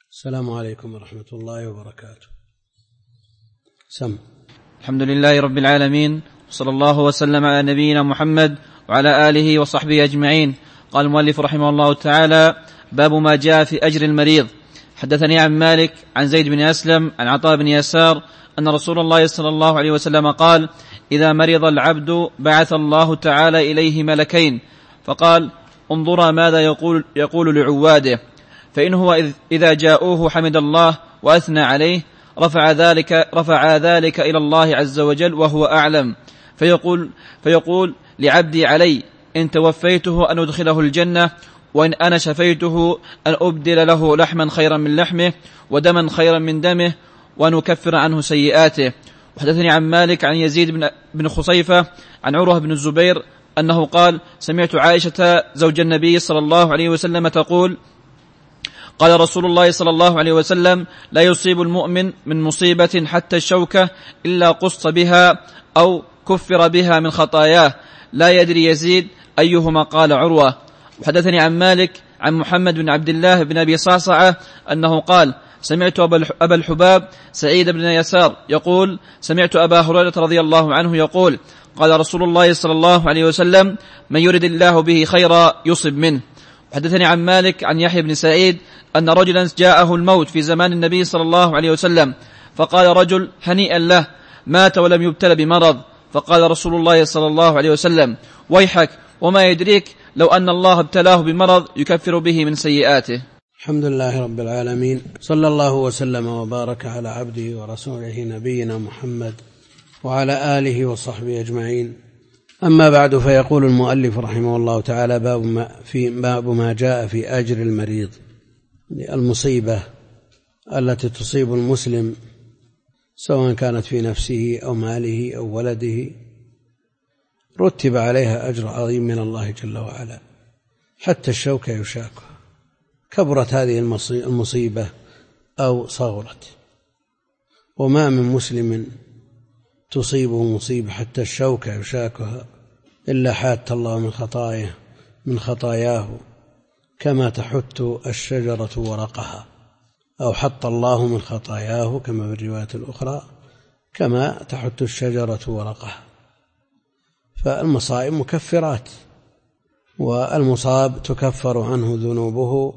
السلام عليكم ورحمة الله وبركاته. الحمد لله رب العالمين، وصلى الله وسلم على نبينا محمد وعلى آله وصحبه أجمعين. قال المؤلف رحمه الله تعالى: باب ما جاء في أجر المريض. حدثني عن مالك عن زيد بن أسلم عن عطاء بن يسار أن رسول الله صلى الله عليه وسلم قال: إذا مرض العبد بعث الله تعالى إليه ملكين، فقال: انظرا ماذا يقول لعواده، فإن هو إذا جاءوه حمد الله وأثنى عليه رفع ذلك إلى الله عز وجل وهو أعلم، فيقول لعبدي علي إن توفيته أن أدخله الجنة، وإن أنا شفيته أن أبدل له لحما خيرا من لحمه ودما خيرا من دمه وأن أكفر عنه سيئاته. وحدثني عن مالك عن يزيد بن خصيفة عن عروة بن الزبير أنه قال: سمعت عائشة زوج النبي صلى الله عليه وسلم تقول: قال رسول الله صلى الله عليه وسلم: لا يصيب المؤمن من مصيبة حتى الشوكة إلا قص بها أو كفر بها من خطاياه، لا يدري يزيد أيهما قال عروة. وحدثني عن مالك عن محمد بن عبد الله بن أبي صعصعة أنه قال: سمعت أبا الحباب سعيد بن يسار يقول: سمعت أبا هريرة رضي الله عنه يقول: قال رسول الله صلى الله عليه وسلم: من يرد الله به خيرا يصب منه. وحدثني عن مالك عن يحيى بن سعيد أن رجلا جاءه الموت في زمان النبي صلى الله عليه وسلم، فقال رجل: هنيئا له، مات ولم يبتل بمرض. فقال رسول الله صلى الله عليه وسلم: ويحك، وما يدريك لو أن الله ابتلاه بمرض يكفر به من سيئاته. الحمد لله رب العالمين، صلى الله وسلم وبارك على عبده ورسوله نبينا محمد وعلى آله وصحبه أجمعين. أما بعد، فيقول المؤلف رحمه الله تعالى: باب ما جاء في أجر المريض. المصيبة التي تصيب المسلم سواء كانت في نفسه أو ماله أو ولده رتب عليها أجر عظيم من الله جل وعلا، حتى الشوكة يشاكها، كبرت هذه المصيبة أو صغرت. وما من مسلم تصيبه مصيبة حتى الشوكة يشاكها إلا حات الله من خطاياه كما تحت الشجرة ورقها، أو حط الله من خطاياه كما في الرواية الأخرى كما تحت الشجرة ورقها. فالمصائب مكفرات، والمصاب تكفر عنه ذنوبه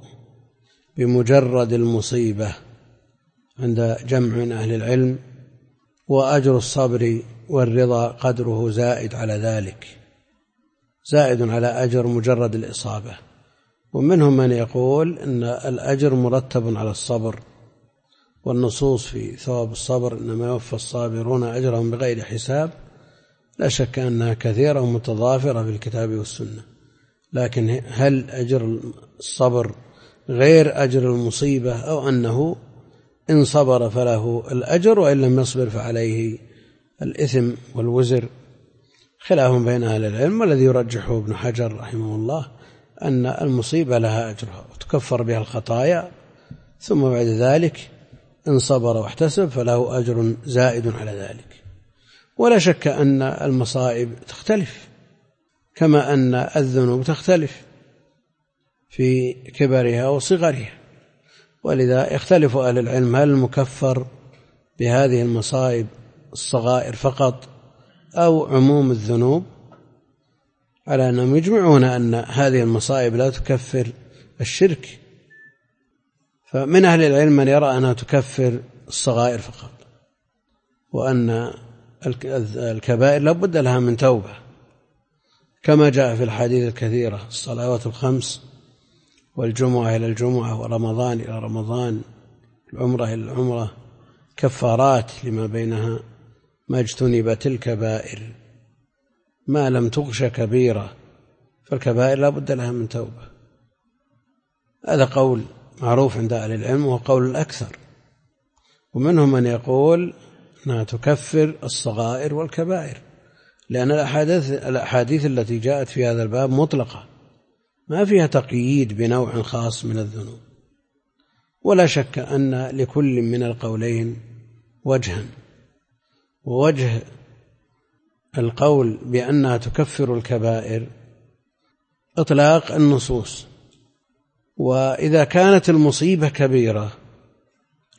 بمجرد المصيبة عند جمع من أهل العلم، وأجر الصبر والرضا قدره زائد على ذلك، زائد على أجر مجرد الإصابة. ومنهم من يقول إن الأجر مرتب على الصبر، والنصوص في ثواب الصبر: إنما يوفى الصابرون أجرهم بغير حساب، لا شك أنها كثيرة ومتضافرة في الكتاب والسنة. لكن هل أجر الصبر غير أجر المصيبة، أو أنه إن صبر فله الأجر وإن لم يصبر فعليه الإثم والوزر؟ خلاف بين أهل العلم، والذي يرجحه ابن حجر رحمه الله أن المصيبة لها أجرها وتكفر بها الخطايا، ثم بعد ذلك إن صبر واحتسب فله أجر زائد على ذلك. ولا شك أن المصائب تختلف كما أن الذنوب تختلف في كبرها وصغرها، ولذا يختلف أهل العلم: هل المكفر بهذه المصائب الصغائر فقط أو عموم الذنوب؟ على أنهم يجمعون أن هذه المصائب لا تكفر الشرك. فمن أهل العلم من يرى أنها تكفر الصغائر فقط، وأن الكبائر لا بد لها من توبة، كما جاء في الحديث الكثيرة: الصلوات الخمس، والجمعة إلى الجمعة، ورمضان إلى رمضان، العمرة إلى العمرة، كفارات لما بينها ما اجتنبت الكبائر ما لم تغش كبيرة. فالكبائر لا بد لها من توبة. هذا قول معروف عند أهل العلم وهو قول الأكثر. ومنهم من يقول أنها تكفر الصغائر والكبائر، لأن الأحاديث التي جاءت في هذا الباب مطلقة، ما فيها تقييد بنوع خاص من الذنوب. ولا شك أن لكل من القولين وجها، ووجه القول بأنها تكفر الكبائر إطلاق النصوص، وإذا كانت المصيبة كبيرة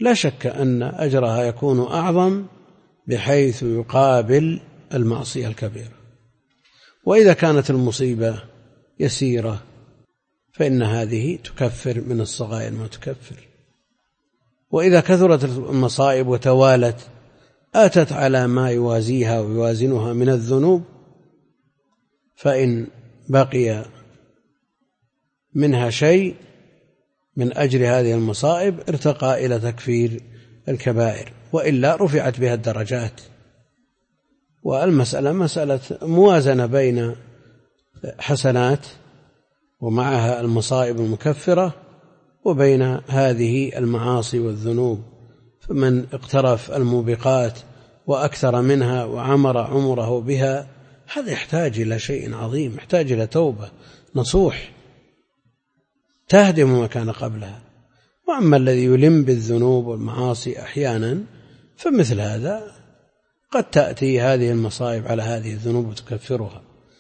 لا شك أن أجرها يكون أعظم بحيث يقابل المعصية الكبيرة. وإذا كانت المصيبة يسيرة فإن هذه تكفر من الصغائر ما تكفر. وإذا كثرت المصائب وتوالت أتت على ما يوازيها ويوازنها من الذنوب، فإن بقي منها شيء من أجر هذه المصائب ارتقى إلى تكفير الكبائر، وإلا رفعت بها الدرجات. والمسألة مسألة موازنة بين حسنات ومعها المصائب المكفرة وبين هذه المعاصي والذنوب. فمن اقترف الموبقات وأكثر منها وعمر عمره بها هذا يحتاج إلى شيء عظيم، يحتاج إلى توبة نصوح تهدم ما كان قبلها. وأما الذي يلم بالذنوب والمعاصي أحيانا فمثل هذا قد تأتي هذه المصائب على هذه الذنوب وتكفرها.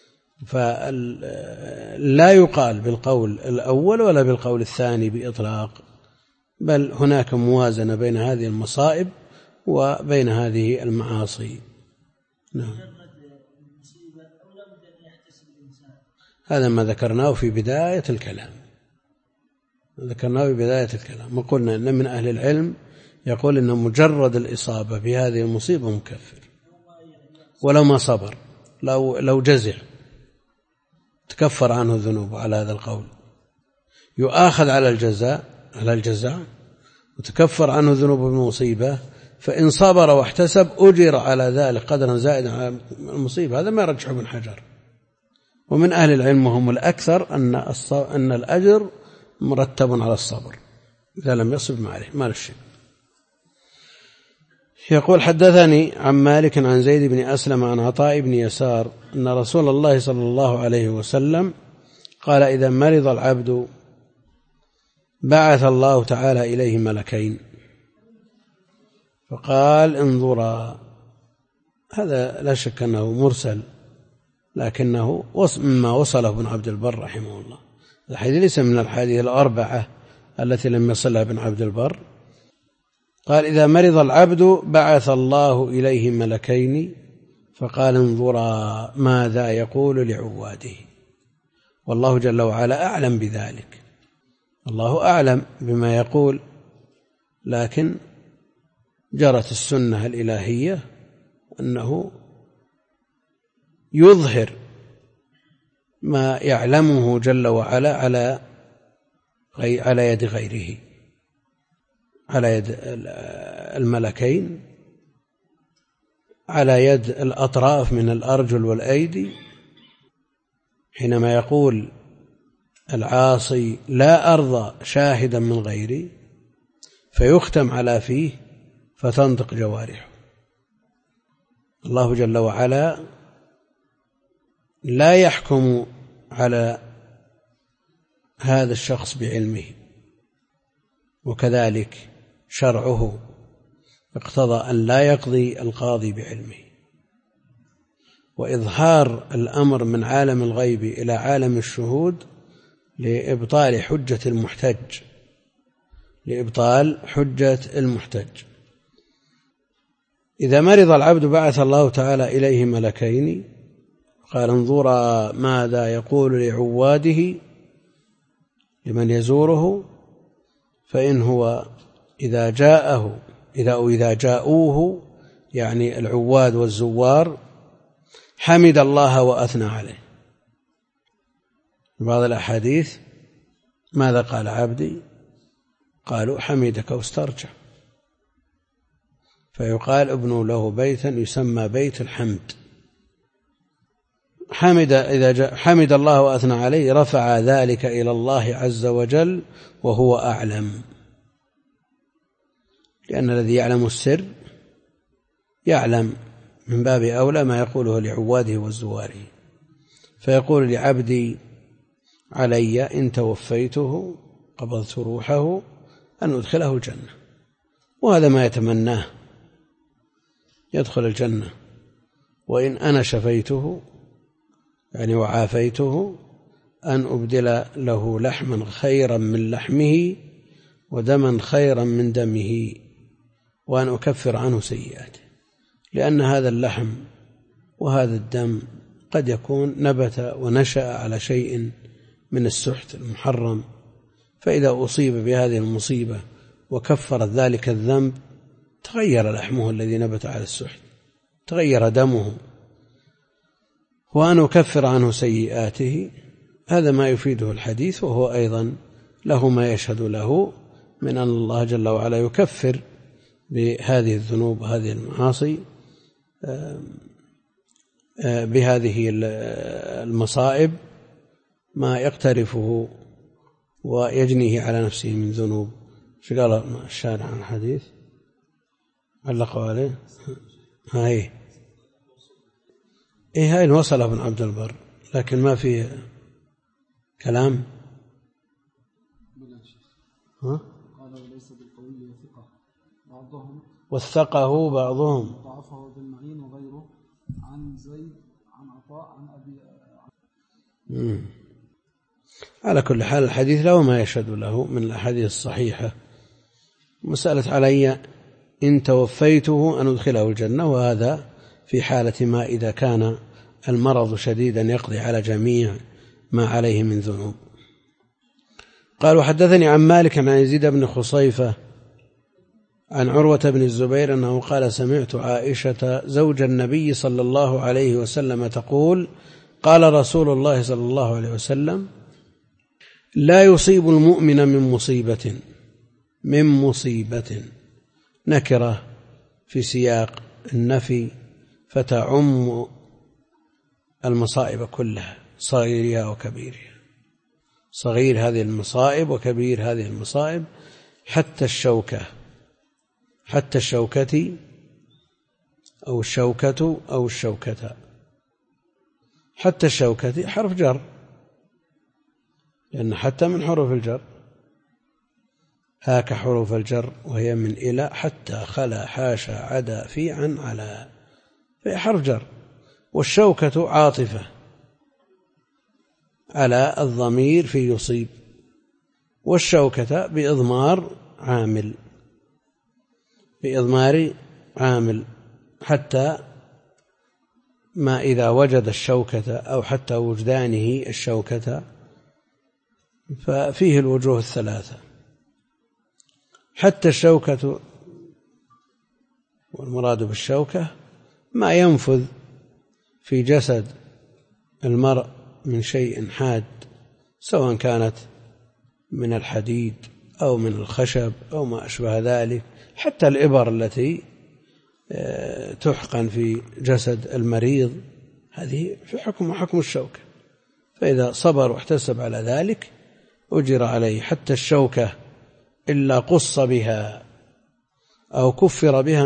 فلا يقال بالقول الأول ولا بالقول الثاني بإطلاق، بل هناك موازنة بين هذه المصائب وبين هذه المعاصي. نعم. هذا ما ذكرناه في بداية الكلام، وقلنا أن من أهل العلم يقول إن مجرد الإصابة بهذه المصيبة مكفر ولو ما صبر، لو جزع تكفر عنه الذنوب. على هذا القول يؤاخذ على الجزاء وتكفر عنه الذنوب بالمصيبة، فإن صبر واحتسب أجر على ذلك قدرا زائدا على المصيبة. هذا ما يرجح ابن حجر. ومن أهل العلم هم الأكثر أن الأجر مرتب على الصبر إذا لم يصب ما الشيء. يقول حدثني عن مالك عن زيد بن أسلم عن عطاء بن يسار أن رسول الله صلى الله عليه وسلم قال: إذا مرض العبد بعث الله تعالى إليه ملكين فقال: انظرا. هذا لا شك أنه مرسل، لكنه مما وصله ابن عبد البر رحمه الله. الحديث ليس من الحديث الأربعة التي لم يصلها ابن عبد البر. قال: إذا مرض العبد بعث الله إليه ملكين فقال: انظرا ماذا يقول لعواده. والله جل وعلا أعلم بذلك، الله أعلم بما يقول، لكن جرت السنة الإلهية أنه يظهر ما يعلمه جل وعلا على يد غيره، على يد الملكين، على يد الأطراف من الأرجل والأيدي. حينما يقول العاصي: لا أرضى شاهدا من غيري، فيختم على فيه فتنطق جوارحه. الله جل وعلا لا يحكم على هذا الشخص بعلمه، وكذلك شرعه اقتضى أن لا يقضي القاضي بعلمه. وإظهار الأمر من عالم الغيب إلى عالم الشهود لإبطال حجة المحتج. إذا مرض العبد بعث الله تعالى إليه ملكين قال: انظرا ماذا يقول لعواده، لمن يزوره، فإن هو إذا جاءوه يعني العواد والزوار حمد الله وأثنى عليه. بعض الأحاديث: ماذا قال عبدي؟ قالوا: حمدك واسترجع. فيقال: ابنوا له بيتا يسمى بيت الحمد. إذا حمد الله وأثنى عليه رفع ذلك إلى الله عز وجل وهو أعلم، لأن الذي يعلم السر يعلم من باب أولى ما يقوله لعواده وزواره. فيقول لعبدي: علي إن توفيته قبضت روحه أن أدخله الجنة، وهذا ما يتمناه، يدخل الجنة. وإن أنا شفيته يعني وعافيته أن أبدل له لحما خيرا من لحمه ودما خيرا من دمه وأن أكفر عنه سيئاته، لأن هذا اللحم وهذا الدم قد يكون نبت ونشأ على شيء من السحت المحرم، فإذا أصيب بهذه المصيبة وكفرت ذلك الذنب تغير لحمه الذي نبت على السحت، تغير دمه. وأن أكفر عنه سيئاته، هذا ما يفيده الحديث، وهو أيضا له ما يشهد له من أن الله جل وعلا يكفر بهذه الذنوب وهذه المعاصي بهذه المصائب ما يقترفه ويجنيه على نفسه من ذنوب. شو قال الشارع عن الحديث؟ علقوا عليه. هاي هاي وصله ابن عبد البر، لكن ما فيه كلام. قال وليس بالقوي وثقة بعضهم وثقه بعضهم ضعفه بالمعين وغيره عن زيد عن عطاء عن أبي. على كل حال الحديث له ما يشهد له من الأحاديث الصحيحة. مسألة علي إن توفيته أن أدخله الجنة، وهذا في حالة ما إذا كان المرض شديدا يقضي على جميع ما عليه من ذنوب. قال وحدثني عن مالك عن يزيد بن خصيفة عن عروة بن الزبير أنه قال سمعت عائشة زوج النبي صلى الله عليه وسلم تقول قال رسول الله صلى الله عليه وسلم لا يصيب المؤمن من مصيبة نكرة في سياق النفي فتعم المصائب كلها، صغيرها وكبيرها، صغير هذه المصائب وكبير هذه المصائب، حتى الشوكة أو الشوكة أو الشوكة. حتى الشوكة حرف جر، لأن حتى من حروف الجر، هاك حروف الجر وهي من إلى، حتى خلا حاشا عدا في عن على، فهي حرف جر. والشوكة عاطفة على الضمير في يصيب، والشوكة بإضمار عامل حتى ما إذا وجد الشوكة أو حتى وجدانه الشوكة، ففيه الوجوه الثلاثة. حتى الشوكة، والمراد بالشوكة ما ينفذ في جسد المرء من شيء حاد، سواء كانت من الحديد أو من الخشب أو ما أشبه ذلك، حتى الإبر التي تحقن في جسد المريض هذه في حكم الشوكة، فإذا صبر واحتسب على ذلك أجر عليه. حتى الشوكة إلا قص بها أو كفر بها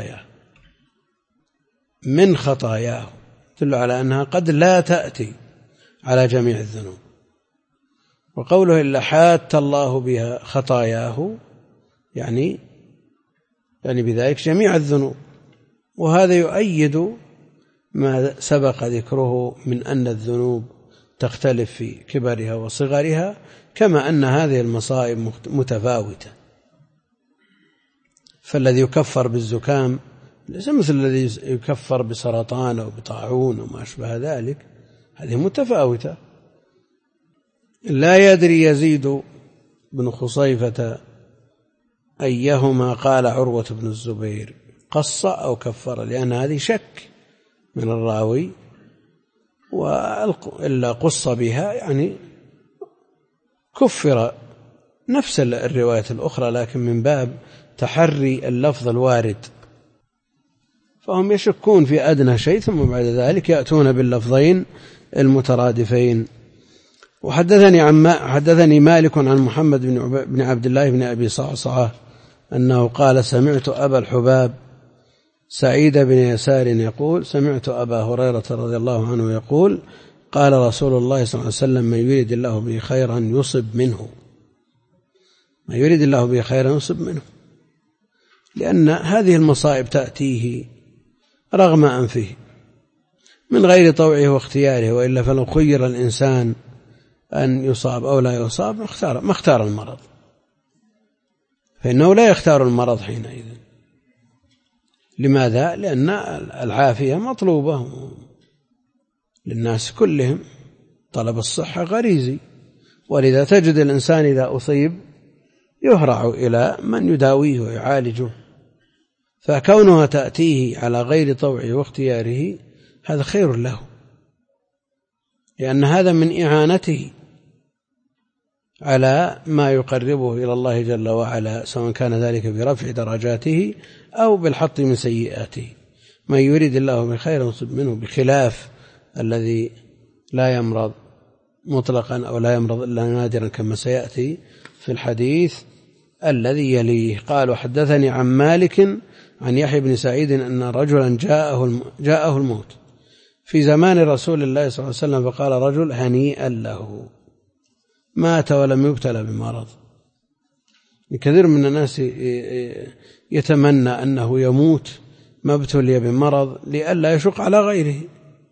من خطاياه تدل على أنها قد لا تأتي على جميع الذنوب. وقوله إلا حات الله بها خطاياه يعني بذلك جميع الذنوب. وهذا يؤيد ما سبق ذكره من أن الذنوب تختلف في كبرها وصغرها، كما أن هذه المصائب متفاوتة. فالذي يكفر بالزكام ليس مثل الذي يكفر بسرطان أو بطاعون وما أشبه ذلك، هذه متفاوتة. لا يدري يزيد بن خصيفة أيهما قال عروة بن الزبير، قص أو كفر، لأن هذه شك من الراوي، وإلا قص بها يعني كفر نفس الرواية الأخرى، لكن من باب تحري اللفظ الوارد، فهم يشكون في أدنى شيء ثم بعد ذلك يأتون باللفظين المترادفين. وحدثني مالك عن محمد بن عبد الله بن أبي صعصعة أنه قال سمعت أبا الحباب سعيد بن يسار يقول سمعت أبا هريرة رضي الله عنه يقول قال رسول الله صلى الله عليه وسلم من يريد الله به خيرا يصب منه، لأن هذه المصائب تأتيه رغم أنفه من غير طوعه واختياره، وإلا فلو خير الإنسان أن يصاب أو لا يصاب ما اختار المرض، فإنه لا يختار المرض حينئذ، لماذا؟ لأن العافية مطلوبة للناس كلهم، طلب الصحة غريزي، ولذا تجد الإنسان إذا أصيب يهرع إلى من يداويه ويعالجه، فكونها تأتيه على غير طوعه واختياره هذا خير له، لأن هذا من إعانته على ما يقربه إلى الله جل وعلا، سواء كان ذلك برفع درجاته أو بالحط من سيئاته. من يريد الله بخير يصب منه، بخلاف الذي لا يمرض مطلقا أو لا يمرض إلا نادرا كما سيأتي في الحديث الذي يليه. قال: وحدثني عن مالك عن يحيى بن سعيد أن رجلا جاءه الموت في زمان رسول الله صلى الله عليه وسلم، فقال رجل: هنيئا له، مات ولم يبتلى بمرض. كثير من الناس يتمنى أنه يموت ما ابتلي بمرض لئلا يشق على غيره،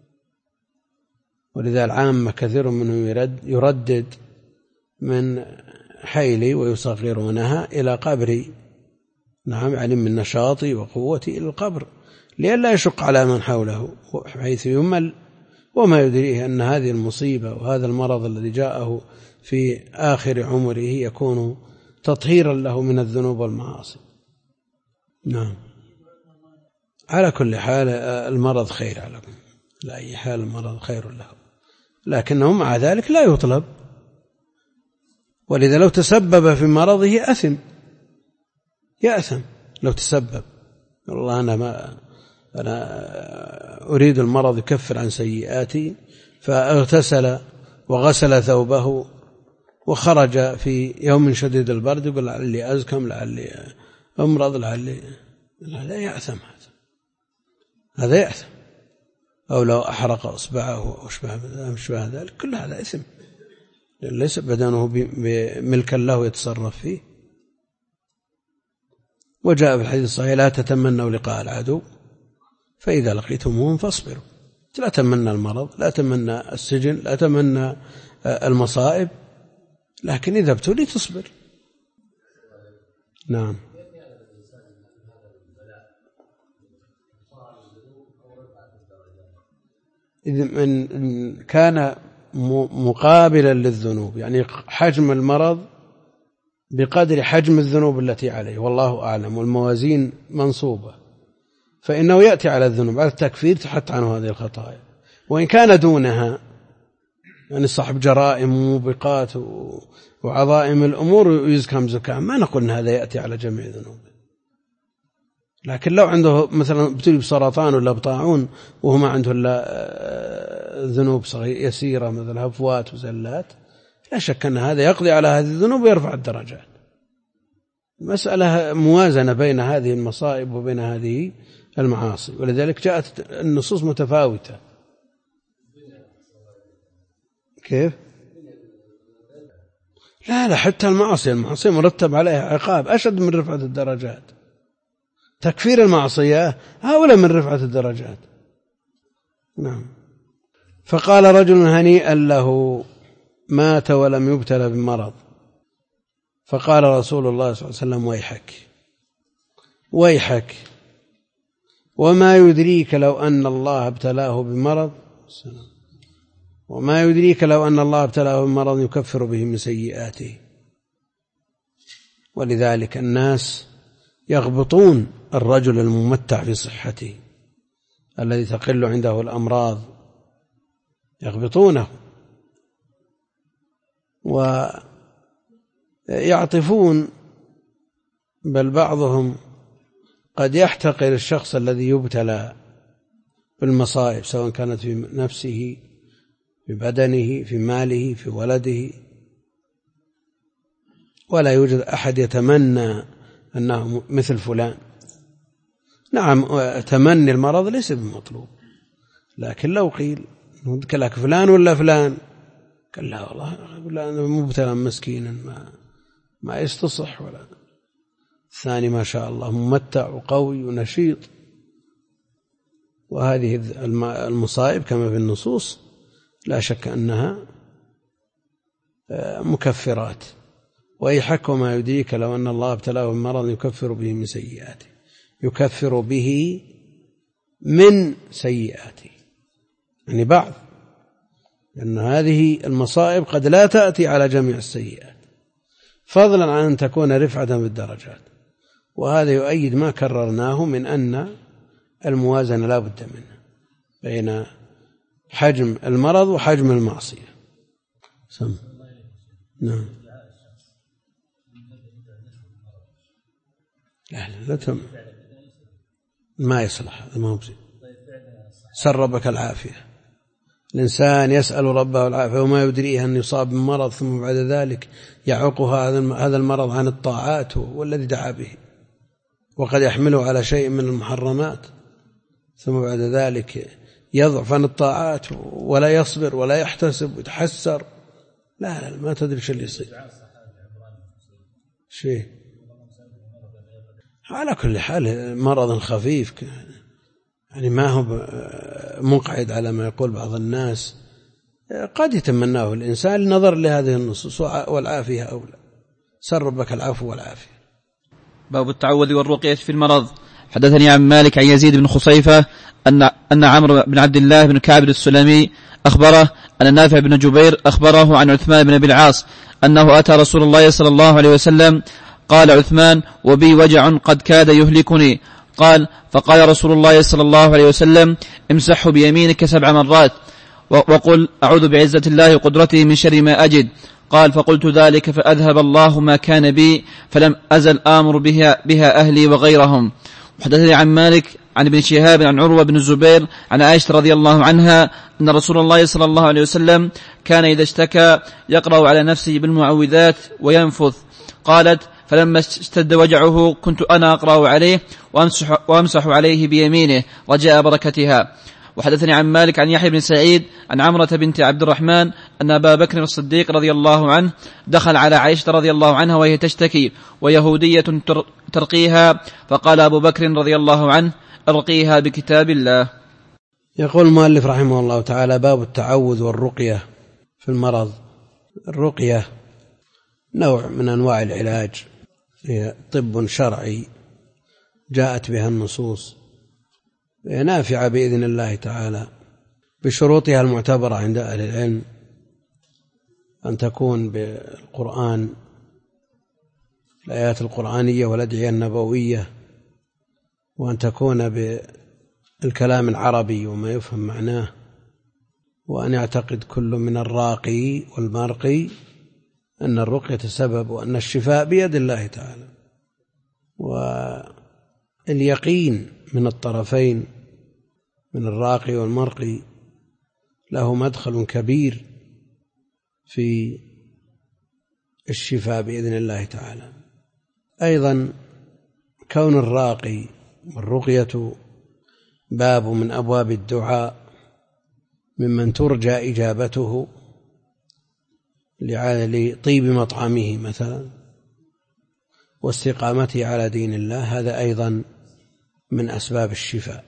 ولذا العامة كثير منهم يردد من حيلي ويصغرونها إلى قبري، نعم، يعني من نشاطي وقوتي إلى القبر لئلا يشق على من حوله، حيث يمل وما يدريه أن هذه المصيبة وهذا المرض الذي جاءه في آخر عمره يكون تطهيرا له من الذنوب والمعاصي. نعم، على كل حال المرض خير، على أي حال المرض خير له، لكنه مع ذلك لا يطلب، ولذا لو تسبب في مرضه يأثم لو تسبب. والله أنا أريد المرض يكفر عن سيئاتي، فاغتسل وغسل ثوبه وخرج في يوم شديد البرد يقول: لعلي أزكم، لعلي أمرض، لعلي، لا يأثم، هذا يأثم. أو لو أحرق أصبعه أو أشبه ذلك، كل هذا إثم، ليس بدنه بملكا له يتصرف فيه. وجاء في الحديث الصحيح: لا تتمنوا لقاء العدو فإذا لقيتموهم فاصبروا. لا تمنى المرض، لا تمنى السجن، لا تمنى المصائب، لكن إذا ابتلي تصبر. نعم. إن كان مقابلا للذنوب، يعني حجم المرض بقدر حجم الذنوب التي عليه، والله أعلم، والموازين منصوبة، فإنه يأتي على الذنوب، على التكفير تحت عنه هذه الخطايا. وإن كان دونها، يعني صاحب جرائم وموبقات وعظائم الأمور يزكم زكام، ما نقول أن هذا يأتي على جميع ذنوبه. لكن لو عنده مثلا ابتلي بسرطان ولا بطاعون وهو ما عنده إلا ذنوب يسيرة مثل هفوات وزلات، لا شك أن هذا يقضي على هذه الذنوب ويرفع الدرجات. مسألة موازنة بين هذه المصائب وبين هذه المعاصي، ولذلك جاءت النصوص متفاوتة. كيف؟ لا حتى المعاصي مرتب عليها عقاب أشد من رفعة الدرجات. تكفير المعصية هؤلاء من رفعة الدرجات. نعم. فقال رجل: هنيئا له، مات ولم يبتلى بمرض. فقال رسول الله صلى الله عليه وسلم: ويحك، وما يدريك لو أن الله ابتلاه بمرض، وما يدريك لو أن الله ابتلاه بمرض يكفر به من سيئاته. ولذلك الناس يغبطون الرجل الممتع في صحته الذي تقل عنده الأمراض، يغبطونه ويعطفون، بل بعضهم قد يحتقر الشخص الذي يبتلى بالمصائب، سواء كانت في نفسه، في بدنه، في ماله، في ولده، ولا يوجد أحد يتمنى أنه مثل فلان. نعم، تمني المرض ليس بمطلوب، لكن لو قيل ودك لك فلان ولا فلان، قال لا والله مبتلى مسكينا ما يستصح، ولا الثاني ما شاء الله ممتع وقوي ونشيط. وهذه المصائب كما في النصوص لا شك أنها مكفرات. ويحك وما يدريك لو أن الله ابتلاه بمرض يكفر به من سيئاته. يكفر به من سيئاته، يعني بعض، لأن هذه المصائب قد لا تأتي على جميع السيئات، فضلا عن أن تكون رفعة بالدرجات. وهذا يؤيد ما كررناه من أن الموازنة لا بد منها بين حجم المرض وحجم المعصية. نعم. لا ما يصلح، هذا ما هو بزين. سل ربك العافية. الإنسان يسأل ربه العافية وما يدريه أن يصاب بمرض ثم بعد ذلك يعوقه هذا المرض عن الطاعات والذي دعا به، وقد يحمله على شيء من المحرمات، ثم بعد ذلك يضعف عن الطاعات ولا يصبر ولا يحتسب ويتحسر. لا ما تدري شو اللي يصير. شيء على كل حال مرض خفيف، يعني ما هو مقعد على ما يقول بعض الناس، قد يتمناه الإنسان لنظر لهذه النصوص، والعافية أولى. سل ربك العفو والعافية. باب التعوذ والرقية في المرض. حدثني عن مالك عن يزيد بن خصيفة أن عمرو بن عبد الله بن كعب السلمي أخبره أن نافع بن جبير أخبره عن عثمان بن أبي العاص أنه أتى رسول الله صلى الله عليه وسلم. قال عثمان: وبي وجع قد كاد يهلكني. قال: فقال رسول الله صلى الله عليه وسلم: امسحه بيمينك 7 مرات وقل: أعوذ بعزة الله وقدرته من شر ما أجد. قال: فقلت ذلك فأذهب الله ما كان بي، فلم أزل آمر بها أهلي وغيرهم. وحدثني عن مالك عن ابن شهاب عن عروة بن الزبير عن عائشة رضي الله عنها أن رسول الله صلى الله عليه وسلم كان إذا اشتكى يقرأ على نفسه بالمعوذات وينفث. قالت: فلما اشتد وجعه كنت أنا أقرأ عليه وأمسح عليه بيمينه رجاء بركتها. وحدثني عن مالك عن يحيى بن سعيد عن عمرة بنت عبد الرحمن أن أبا بكر الصديق رضي الله عنه دخل على عائشة رضي الله عنها وهي تشتكي ويهودية ترقيها، فقال أبو بكر رضي الله عنه: أرقيها بكتاب الله. يقول المؤلف رحمه الله تعالى: باب التعوذ والرقية في المرض. الرقية نوع من أنواع العلاج، هي طب شرعي جاءت بها النصوص، نافعة بإذن الله تعالى بشروطها المعتبرة عند أهل العلم: أن تكون بالقرآن، الآيات القرآنية والأدعية النبوية، وأن تكون بالكلام العربي وما يفهم معناه، وأن يعتقد كل من الراقي والمرقي أن الرقية سبب وأن الشفاء بيد الله تعالى. واليقين من الطرفين من الراقي والمرقي له مدخل كبير في الشفاء بإذن الله تعالى. أيضا كون الراقي والرقية باب من أبواب الدعاء ممن ترجى إجابته لطيب مطعمه مثلا واستقامته على دين الله، هذا أيضا من أسباب الشفاء.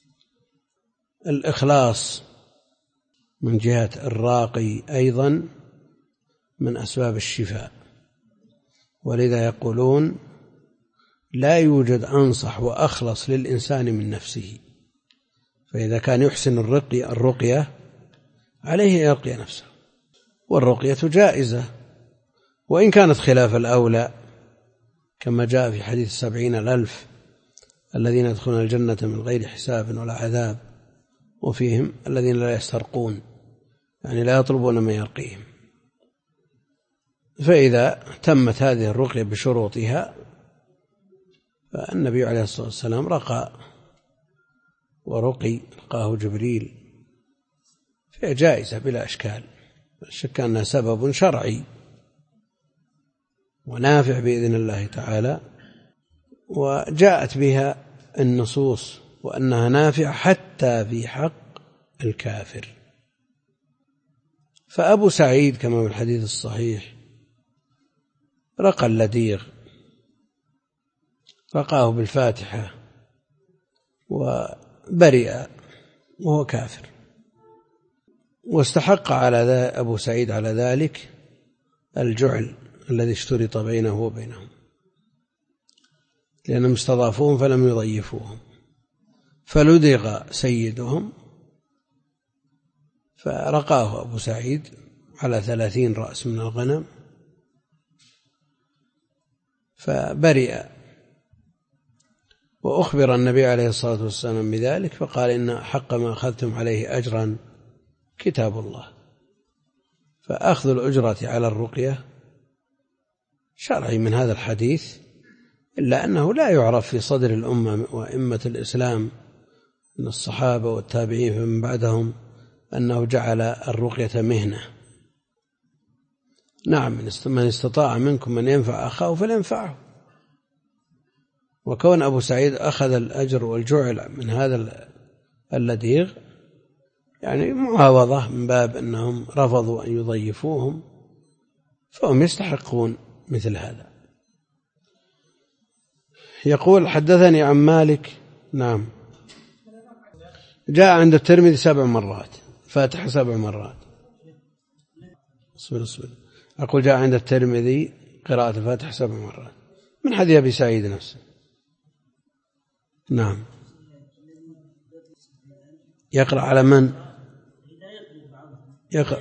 الإخلاص من جهة الراقي أيضا من أسباب الشفاء، ولذا يقولون: لا يوجد أنصح وأخلص للإنسان من نفسه، فإذا كان يحسن الرقية عليه يرقي نفسه. والرقية جائزة وإن كانت خلاف الأولى، كما جاء في حديث 70,000 الذين يدخلون الجنة من غير حساب ولا عذاب، وفيهم الذين لا يسترقون، يعني لا يطلبون ما يرقيهم. فإذا تمت هذه الرقية بشروطها فالنبي عليه الصلاة والسلام رقى ورقي، رقاه جبريل، فهي جائزة بلا إشكال، لا شك أنها سبب شرعي ونافع بإذن الله تعالى، وجاءت بها النصوص وأنها نافعة حتى في حق الكافر. فأبو سعيد كما في الحديث الصحيح رقى اللديغ، رقاه بالفاتحة وبرئ وهو كافر، واستحق على أبو سعيد على ذلك الجعل الذي اشترط بينه وبينهم. لأنهم استضافوهم فلم يضيفوهم، فلدغ سيدهم فرقاه أبو سعيد على 30 رأس من الغنم فبرئ، وأخبر النبي عليه الصلاة والسلام بذلك فقال إن حق ما أخذتم عليه أجرا كتاب الله. فأخذ الأجرة على الرقية شرعي من هذا الحديث، إلا أنه لا يعرف في صدر الأمة وأئمة الإسلام من الصحابة والتابعين فمن بعدهم أنه جعل الرقية مهنة. نعم، من استطاع منكم من ينفع أخاه فلينفعه، وكون أبو سعيد أخذ الأجر والجعل من هذا اللديغ يعني معاوضة من باب أنهم رفضوا أن يضيفوهم، فهم يستحقون مثل هذا. يقول حدثني عن مالك. نعم، جاء عند الترمذي 7 مرات، فاتح 7 مرات. اصبر أقول جاء عند الترمذي قراءة الفاتحة 7 مرات من حديث أبي سعيد نفسه. نعم، يقرأ على من؟ يقرأ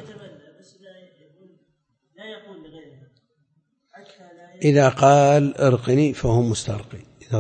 إذا قال ارقني فهو مسترقي.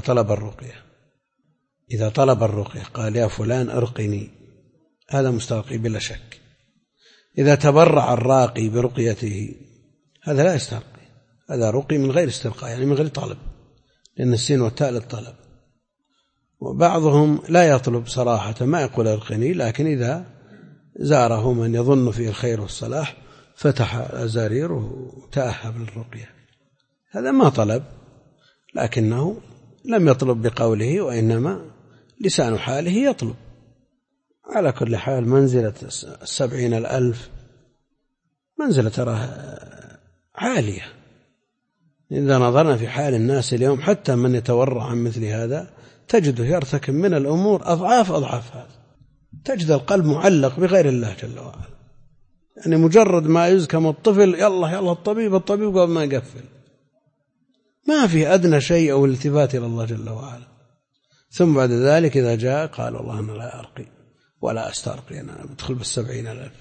إذا طلب الرقية قال يا فلان ارقني، هذا مسترقي بلا شك. إذا تبرع الراقي برقيته هذا لا يسترقي، هذا رقي من غير استرقاء، يعني من غير طلب، لأن السين والتاء للطلب. وبعضهم لا يطلب صراحة، ما يقول ارقني، لكن إذا زاره من يظن فيه الخير والصلاح فتح أزاريره وتأهب للرقية، هذا ما طلب، لكنه لم يطلب بقوله، وإنما لسان حاله يطلب. على كل حال منزلة 70,000 منزلة تراه عالية. إذا نظرنا في حال الناس اليوم حتى من يتورع عن مثل هذا تجده يرتكب من الأمور أضعاف هذا، تجد القلب معلق بغير الله جل وعلا، يعني مجرد ما يزكم الطفل يلا الطبيب قبل ما يقفل، ما في أدنى شيء أو الالتفات إلى الله جل وعلا. ثم بعد ذلك إذا جاء قال والله أنا لا أرقي ولا أسترقي، أنا أدخل 70,000.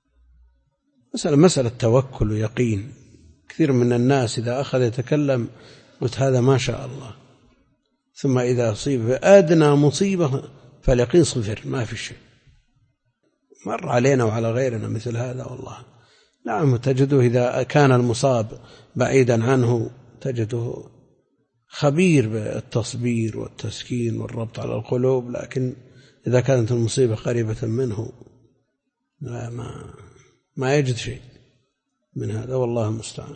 مسألة توكل ويقين. كثير من الناس إذا أخذ يتكلم قلت هذا ما شاء الله، ثم إذا أصيب بأدنى مصيبة فاليقين 0، ما في شيء. مر علينا وعلى غيرنا مثل هذا والله. نعم، تجده إذا كان المصاب بعيدا عنه تجده خبير بالتصبير والتسكين والربط على القلوب، لكن إذا كانت المصيبة قريبة منه لا ما يجد شيء من هذا، والله المستعان.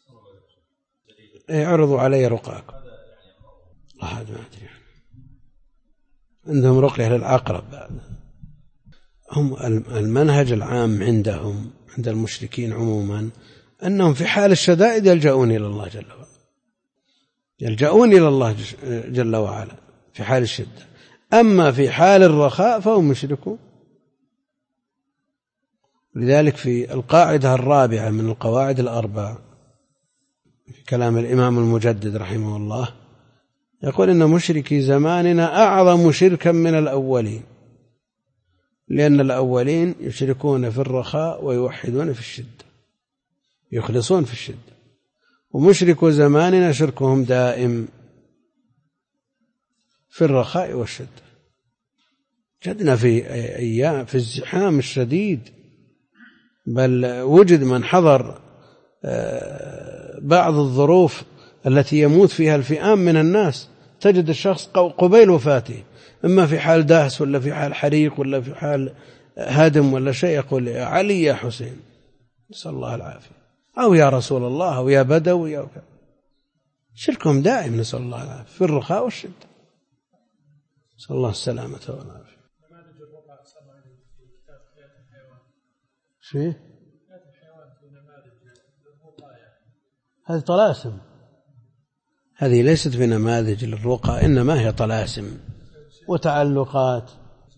اعرضوا علي رقاكم. أحد ما أدري، عندهم رقية للعقرب بعد. هم المنهج العام عندهم عند المشركين عموما أنهم في حال الشدائد يلجؤون إلى الله جل وعلا، يلجؤون إلى الله جل وعلا في حال الشدة، أما في حال الرخاء فهم مشركون. لذلك في القاعدة الرابعة من القواعد الأربع في كلام الإمام المجدد رحمه الله يقول إن مشركي زماننا أعظم شركا من الأولين، لأن الأولين يشركون في الرخاء ويوحدون في الشدة، يخلصون في الشدة، ومشركو زماننا شركهم دائم في الرخاء والشدة. جدنا في أيام في الزحام الشديد، بل وجد من حضر بعض الظروف التي يموت فيها الفئام من الناس، تجد الشخص قبيل وفاته إما في حال دهس ولا في حال حريق ولا في حال هدم ولا شيء، يقول يا علي يا حسين، نسأل الله العافية، أو يا رسول الله أو يا بدوي أو شركهم دائم، نسأل الله العافية في الرخاء والشدة، نسأل الله السلامة والعافية. شيء هذه طلاسم، هذه ليست بنماذج للرقى، إنما هي طلاسم وتعلقات،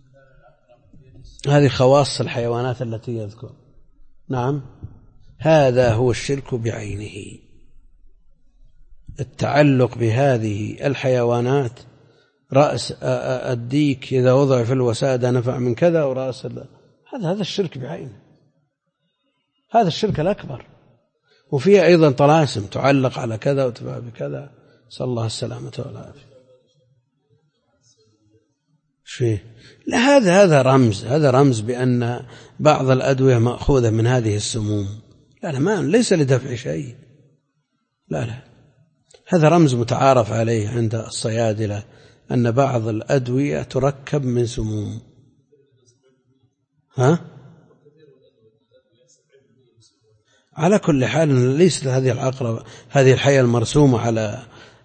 هذه خواص الحيوانات التي يذكر. نعم، هذا هو الشرك بعينه. التعلق بهذه الحيوانات، رأس الديك إذا وضع في الوسادة نفع من كذا، ورأس هذا الشرك بعينه، هذا الشرك الأكبر. وفيه أيضا طلاسم تعلق على كذا وتباع بكذا، نسأل الله السلامة والعافية. لا، هذا رمز بأن بعض الأدوية مأخوذة من هذه السموم. لا، ليس لدفع شيء. لا، هذا رمز متعارف عليه عند الصيادلة، أن بعض الأدوية تركب من سموم. على كل حال ليست هذه العقرب، هذه الحية المرسومة على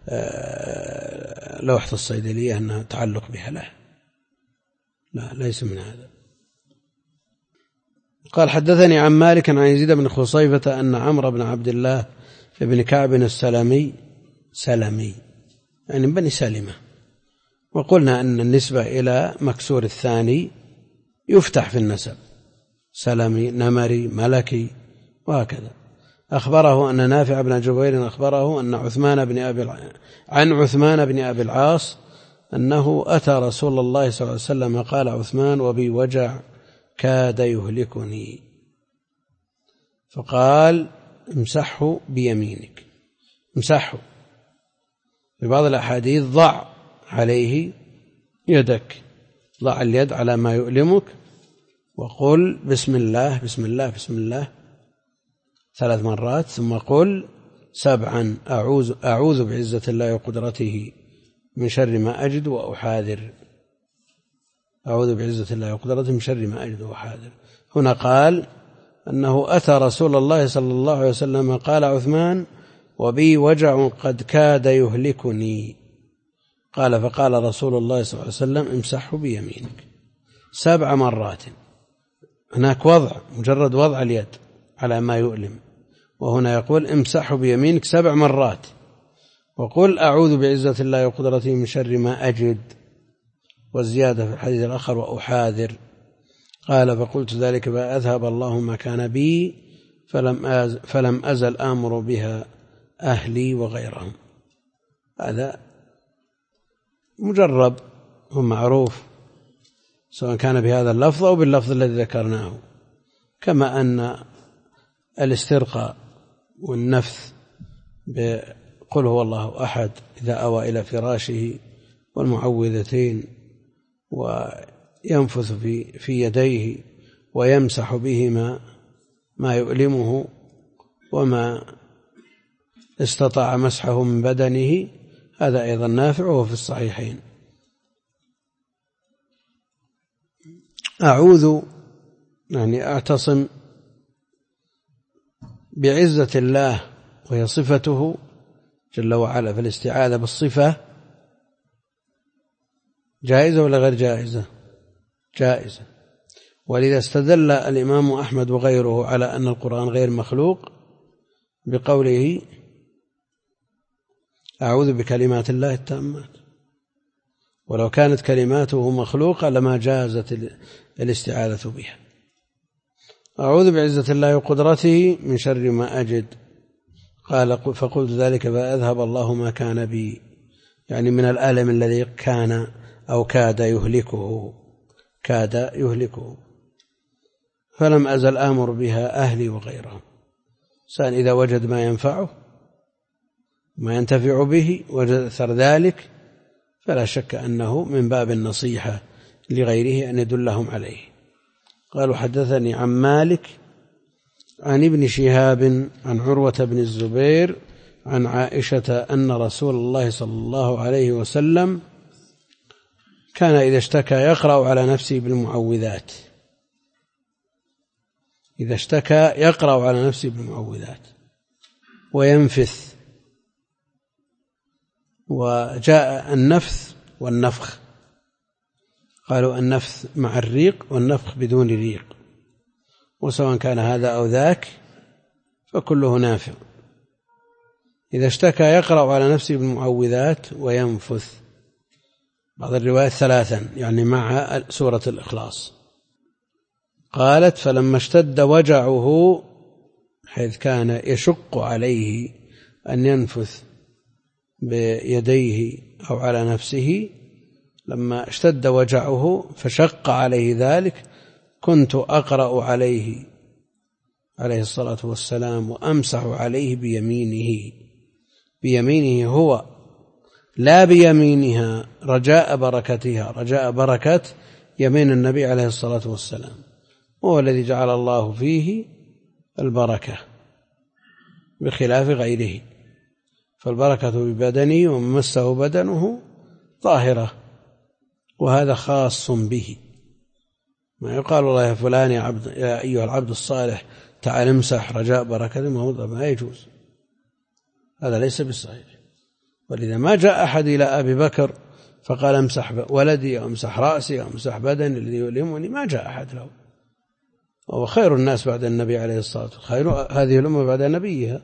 لوحة الصيدلية أنها تعلق بها، لا ليس من هذا. قال حدثني عن مالك عن يزيد بن خصيفة أن عمرو بن عبد الله بن كعب السلمي يعني بني سلمة، وقلنا أن النسبة إلى مكسور الثاني يفتح في النسب، سلمي، نمري، ملكي، وهكذا. أخبره أن نافع بن جبير أخبره أن عثمان بن أبي العاص أنه أتى رسول الله صلى الله عليه وسلم قال عثمان وبي وجع كاد يهلكني، فقال امسحه بيمينك، امسحه. في بعض الأحاديث ضع عليه يدك، ضع اليد على ما يؤلمك وقل بسم الله بسم الله بسم الله 3 مرات، ثم قل 7 أعوذ بعزة الله وقدرته من شر ما أجد وأحاذر، أعوذ بعزة الله وقدرته من شر ما أجد وأحاذر. هنا قال أنه أتى رسول الله صلى الله عليه وسلم قال عثمان وبي وجع قد كاد يهلكني، قال فقال رسول الله صلى الله عليه وسلم امسحه بيمينك 7 مرات. هناك مجرد وضع اليد على ما يؤلم، وهنا يقول امسحه بيمينك 7 مرات، وقل أعوذ بعزة الله وقدرته من شر ما أجد، والزيادة في الحديث الآخر وأحاذر. قال فقلت ذلك فأذهب الله ما كان بي فلم أزل آمر بها أهلي وغيرهم. هذا مجرب ومعروف سواء كان بهذا اللفظ أو باللفظ الذي ذكرناه، كما أن الاسترقاء والنفث بقل هو الله أحد إذا أوى إلى فراشه، والمعوذتين، وينفث في يديه ويمسح بهما ما يؤلمه وما استطاع مسحه من بدنه، هذا أيضا نافع وهو في الصحيحين. أعوذ يعني أعتصم بعزة الله وهي صفته جل وعلا، فالاستعاذة بالصفة جائزة ولا غير جائزة؟ جائزة. ولذا استدل الإمام أحمد وغيره على أن القرآن غير مخلوق بقوله أعوذ بكلمات الله التامات، ولو كانت كلماته مخلوقة لما جازت الاستعاذة بها. أعوذ بعزة الله وقدرته من شر ما أجد، قال فقلت ذلك فأذهب الله ما كان بي، يعني من الألم الذي كان أو كاد يهلكه، فلم أزل آمر بها أهلي وغيرهم. سأل إذا وجد ما ينفعه ما ينتفع به وجد أثر ذلك، فلا شك أنه من باب النصيحة لغيره أن يدلهم عليه. قالوا حدثني عن مالك عن ابن شهاب عن عروة بن الزبير عن عائشة أن رسول الله صلى الله عليه وسلم كان إذا اشتكى يقرأ على نفسه بالمعوذات، إذا اشتكى يقرأ على نفسه بالمعوذات وينفث. وجاء النفث والنفخ، قالوا النفث مع الريق والنفخ بدون ريق، وسواء كان هذا أو ذاك فكله نافع. إذا اشتكى يقرأ على نفسه بالمعوذات وينفث، بعض الروايات 3 يعني مع سورة الإخلاص. قالت فلما اشتد وجعه حيث كان يشق عليه أن ينفث بيديه أو على نفسه لما اشتد وجعه فشق عليه ذلك كنت أقرأ عليه عليه الصلاة والسلام وأمسح عليه بيمينه هو لا بيمينها رجاء بركتها، رجاء بركة يمين النبي عليه الصلاة والسلام، وهو الذي جعل الله فيه البركة بخلاف غيره، فالبركة ببدنه ومن مسه بدنه ظاهرة، وهذا خاص به. ما يقال الله يا فلان يا أيها العبد الصالح تعال امسح رجاء بركة، ما يجوز، هذا ليس بالصحيح. ولذا ما جاء أحد إلى أبي بكر فقال امسح ولدي أو امسح رأسي أو امسح بدني الذي يؤلمني، ما جاء أحد له، وهو خير الناس بعد النبي عليه الصلاة والسلام، خير هذه الأمة بعد نبيها.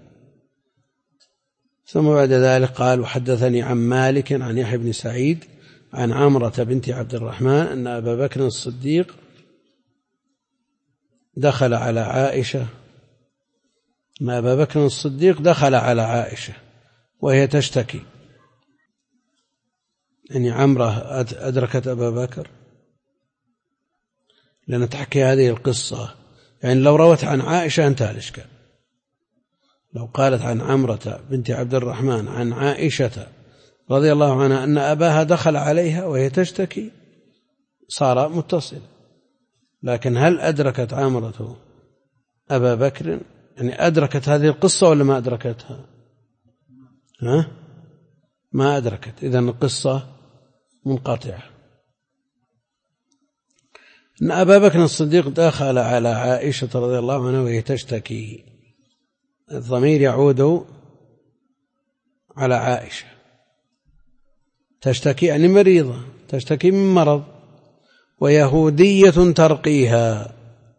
ثم بعد ذلك قال وحدثني عن مالك عن يحيى بن سعيد عن عمرة بنت عبد الرحمن أن أبا بكر الصديق دخل على عائشة، أن أبا بكر الصديق دخل على عائشة وهي تشتكي، يعني عمرة أدركت أبا بكر، لأن تحكي هذه القصة، يعني لو روت عن عائشة انتهى الإشكال، لو قالت عن عمرة بنت عبد الرحمن عن عائشة رضي الله عنها أن أباها دخل عليها وهي تشتكي صار متصل. لكن هل أدركت عمرة أبا بكر؟ يعني أدركت هذه القصة ولا ما أدركتها؟ ما أدركت، إذن القصة منقطعة. أن أبا بكر الصديق دخل على عائشة رضي الله عنها وهي تشتكي، الضمير يعود على عائشة، تشتكي يعني مريضة، تشتكي من مرض، ويهودية ترقيها،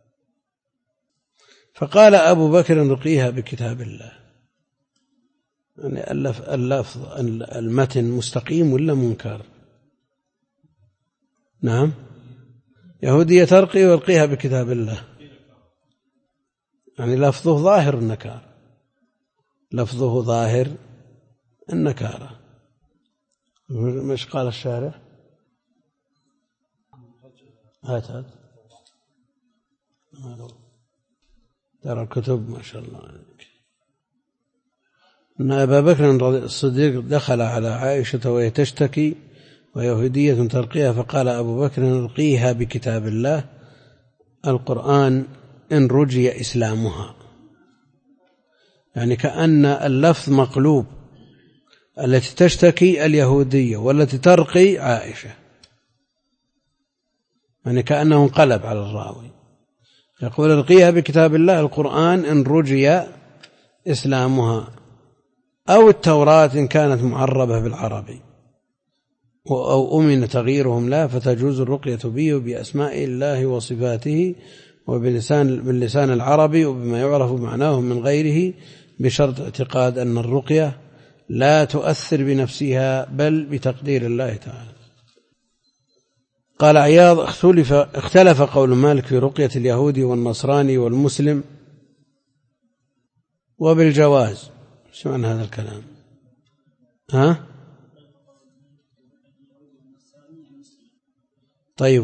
فقال أبو بكر رقيها بكتاب الله. يعني اللفظ المتن مستقيم ولا منكر؟ نعم، يهودية ترقي ويرقيها بكتاب الله، يعني لفظه ظاهر النكار، لفظه ظاهر النكارة. مش قال الشارع؟ هات ترى الكتب ما شاء الله عليك. أن أبا بكر الصديق دخل على عائشة وهي تشتكي ويهودية ترقيها، فقال أبو بكر ارقيها بكتاب الله القرآن إن رجي إسلامها، يعني كأن اللفظ مقلوب، التي تشتكي اليهودية والتي ترقي عائشة، يعني كأنه انقلب على الراوي، يقول ارقيها بكتاب الله القرآن إن رجي إسلامها، أو التوراة إن كانت معربة بالعربي أو أمن تغييرهم لا، فتجوز الرقية به وبأسماء الله وصفاته وباللسان العربي وبما يعرف معناه من غيره، بشرط اعتقاد أن الرقية لا تؤثر بنفسها بل بتقدير الله تعالى. قال عياض اختلف قول مالك في رقية اليهودي والنصراني والمسلم وبالجواز. شو معنى هذا الكلام؟ طيب،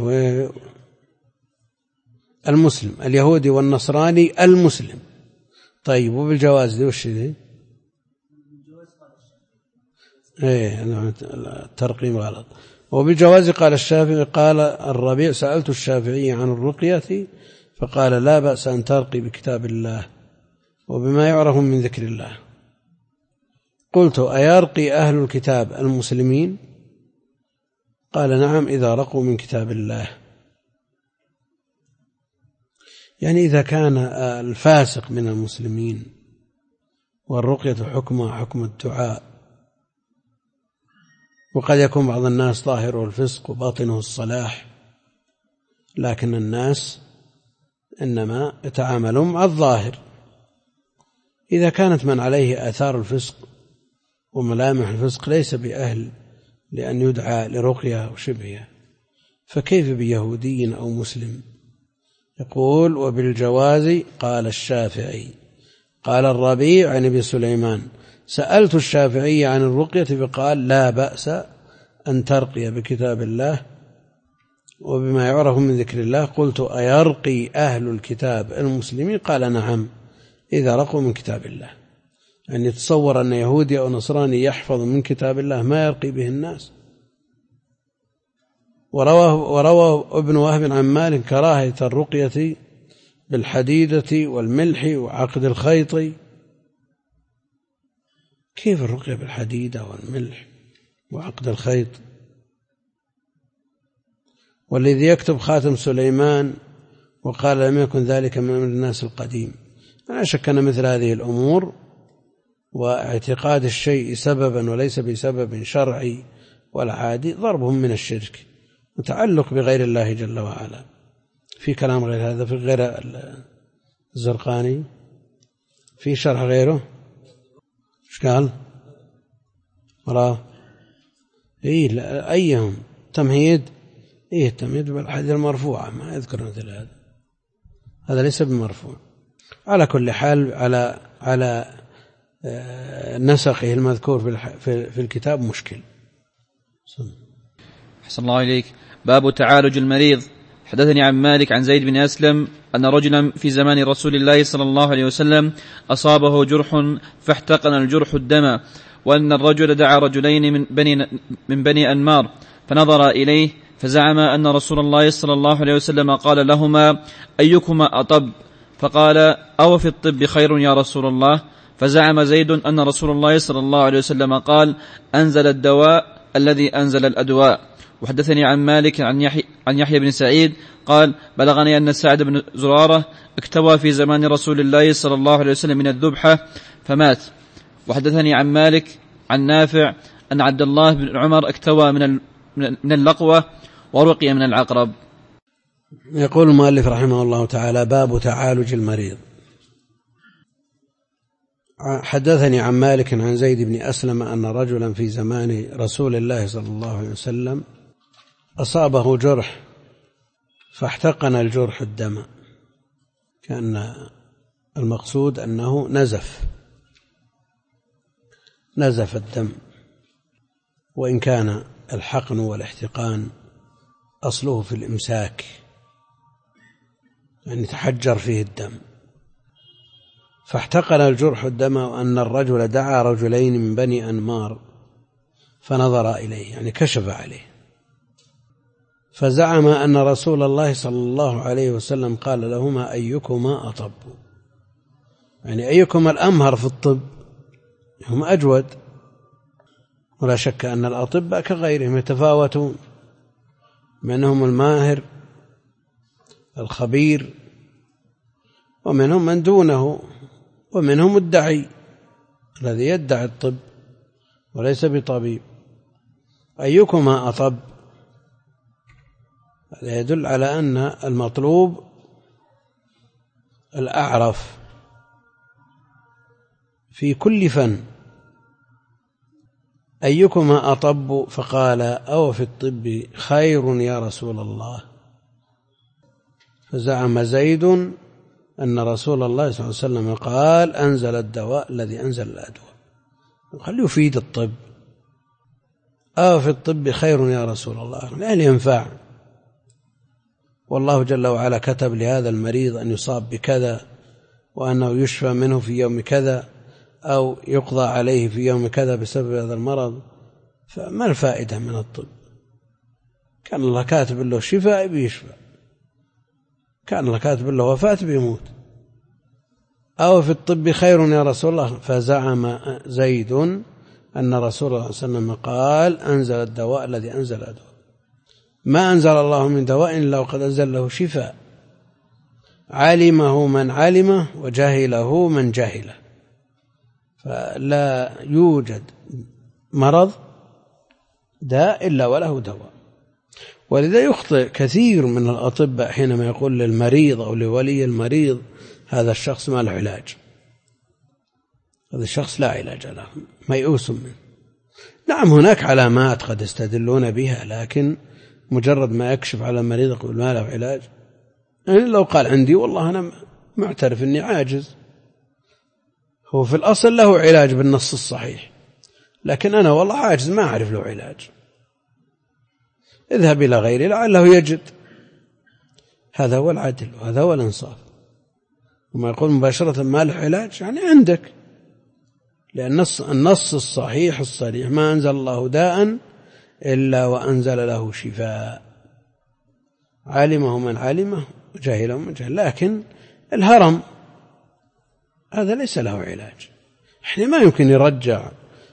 المسلم اليهودي والنصراني المسلم، طيب وبالجواز دي وش دي؟ الترقيم غلط. وبالجواز قال الشافعي، قال الربيع سألت الشافعي عن الرقية فقال لا بأس أن ترقي بكتاب الله وبما يعرف من ذكر الله. قلت أيرقي أهل الكتاب المسلمين؟ قال نعم إذا رقوا من كتاب الله، يعني إذا كان الفاسق من المسلمين والرقية حكمها حكم الدعاء، وقد يكون بعض الناس ظاهره الفسق وباطنه الصلاح، لكن الناس إنما يتعاملون مع الظاهر. إذا كانت من عليه آثار الفسق وملامح الفسق ليس بأهل لأن يدعى لرقية وشبهها، فكيف بيهودي أو مسلم؟ يقول وبالجواز قال الشافعي. قال الربيع عن ابي سليمان سألت الشافعي عن الرقية فقال لا بأس أن ترقي بكتاب الله وبما يعرف من ذكر الله. قلت أيرقي أهل الكتاب المسلمين؟ قال نعم إذا رقوا من كتاب الله. يعني يتصور أن يهودي أو نصراني يحفظ من كتاب الله ما يرقي به الناس. وروى ابن وهب عن مالك كراهية الرقية بالحديدة والملح وعقد الخيط. كيف الرقية بالحديدة والملح وعقد الخيط؟ والذي يكتب خاتم سليمان وقال لم يكن ذلك من أمر الناس القديم. لا شك أن مثل هذه الأمور واعتقاد الشيء سببا وليس بسبب شرعي ولا عادي ضربهم من الشرك متعلق بغير الله جل وعلا. في كلام غير هذا في غير الزرقاني في شرح غيره ايش قال؟ وراه أيهم تمهيد؟ التمهيد بالحديث المرفوعة ما يذكر مثل هذا ليس بمرفوع. على كل حال على نسخه المذكور في الكتاب مشكل. أحسن الله إليك. باب تعالج المريض. حدثني عن مالك عن زيد بن أسلم أن رجلا في زمان رسول الله صلى الله عليه وسلم أصابه جرح فاحتقن الجرح الدم، وأن الرجل دعا رجلين من بني أنمار فنظر إليه فزعم أن رسول الله صلى الله عليه وسلم قال لهما أيكما أطب؟ فقال أو في الطب خير يا رسول الله؟ فزعم زيد أن رسول الله صلى الله عليه وسلم قال أنزل الدواء الذي أنزل الأدواء. وحدثني عن مالك عن يحيى بن سعيد قال بلغني أن سعد بن زرارة اكتوى في زمان رسول الله صلى الله عليه وسلم من الذبحة فمات. وحدثني عن مالك عن نافع أن عبد الله بن عمر اكتوى من اللقوة ورقي من العقرب. يقول المؤلف رحمه الله تعالى باب تعالج المريض. حدثني عن مالك عن زيد بن أسلم أن رجلا في زمان رسول الله صلى الله عليه وسلم أصابه جرح فاحتقن الجرح الدم، كأن المقصود أنه نزف الدم، وإن كان الحقن والاحتقان أصله في الإمساك يعني تحجر فيه الدم. فاحتقن الجرح الدم، وأن الرجل دعا رجلين من بني أنمار فنظر إليه يعني كشف عليه فزعم أن رسول الله صلى الله عليه وسلم قال لهما أيكما أطب؟ يعني أيكما الأمهر في الطب؟ هم أجود، ولا شك أن الأطباء كغيرهم يتفاوتون، منهم الماهر الخبير ومنهم من دونه ومنهم الدعي الذي يدعي الطب وليس بطبيب. أيكما أطب؟ هذا يدل على أن المطلوب الأعرف في كل فن. أيكما أطب؟ فقال أو في الطب خير يا رسول الله؟ فزعم زيد أن رسول الله صلى الله عليه وسلم قال أنزل الدواء الذي أنزل الأدواء. خليه يفيد الطب. أو في الطب خير يا رسول الله لا ينفع، والله جل وعلا كتب لهذا المريض أن يصاب بكذا وأنه يشفى منه في يوم كذا أو يقضى عليه في يوم كذا بسبب هذا المرض، فما الفائدة من الطب؟ كان الله كاتب له شفاء بيشفى، كان الله كاتب له وفاة بيموت. أو في الطب خير يا رسول الله؟ فزعم زيد أن رسول الله صلى الله عليه وسلم قال أنزل الدواء الذي أنزل الأدواء. ما أنزل الله من دواء إلا وقد أنزل له شفاء، علمه من علمه وجهله من جهله، فلا يوجد مرض داء إلا وله دواء. ولذا يخطئ كثير من الأطباء حينما يقول للمريض أو لولي المريض هذا الشخص ما له علاج، هذا الشخص لا علاج له، ميؤوس منه. نعم هناك علامات قد يستدلون بها، لكن مجرد ما يكشف على المريض يقول ما له علاج. يعني لو قال عندي والله أنا معترف أني عاجز، هو في الأصل له علاج بالنص الصحيح، لكن أنا والله عاجز ما أعرف له علاج، اذهب إلى غيره لعله يجد. هذا هو العدل وهذا هو الإنصاف. وما يقول مباشرة ما له علاج يعني عندك، لأن النص الصحيح الصريح ما أنزل الله داء إلا وأنزل له شفاء، علمه من علمه وجاهله من جهل. لكن الهرم هذا ليس له علاج. احنا ما يمكن يرجع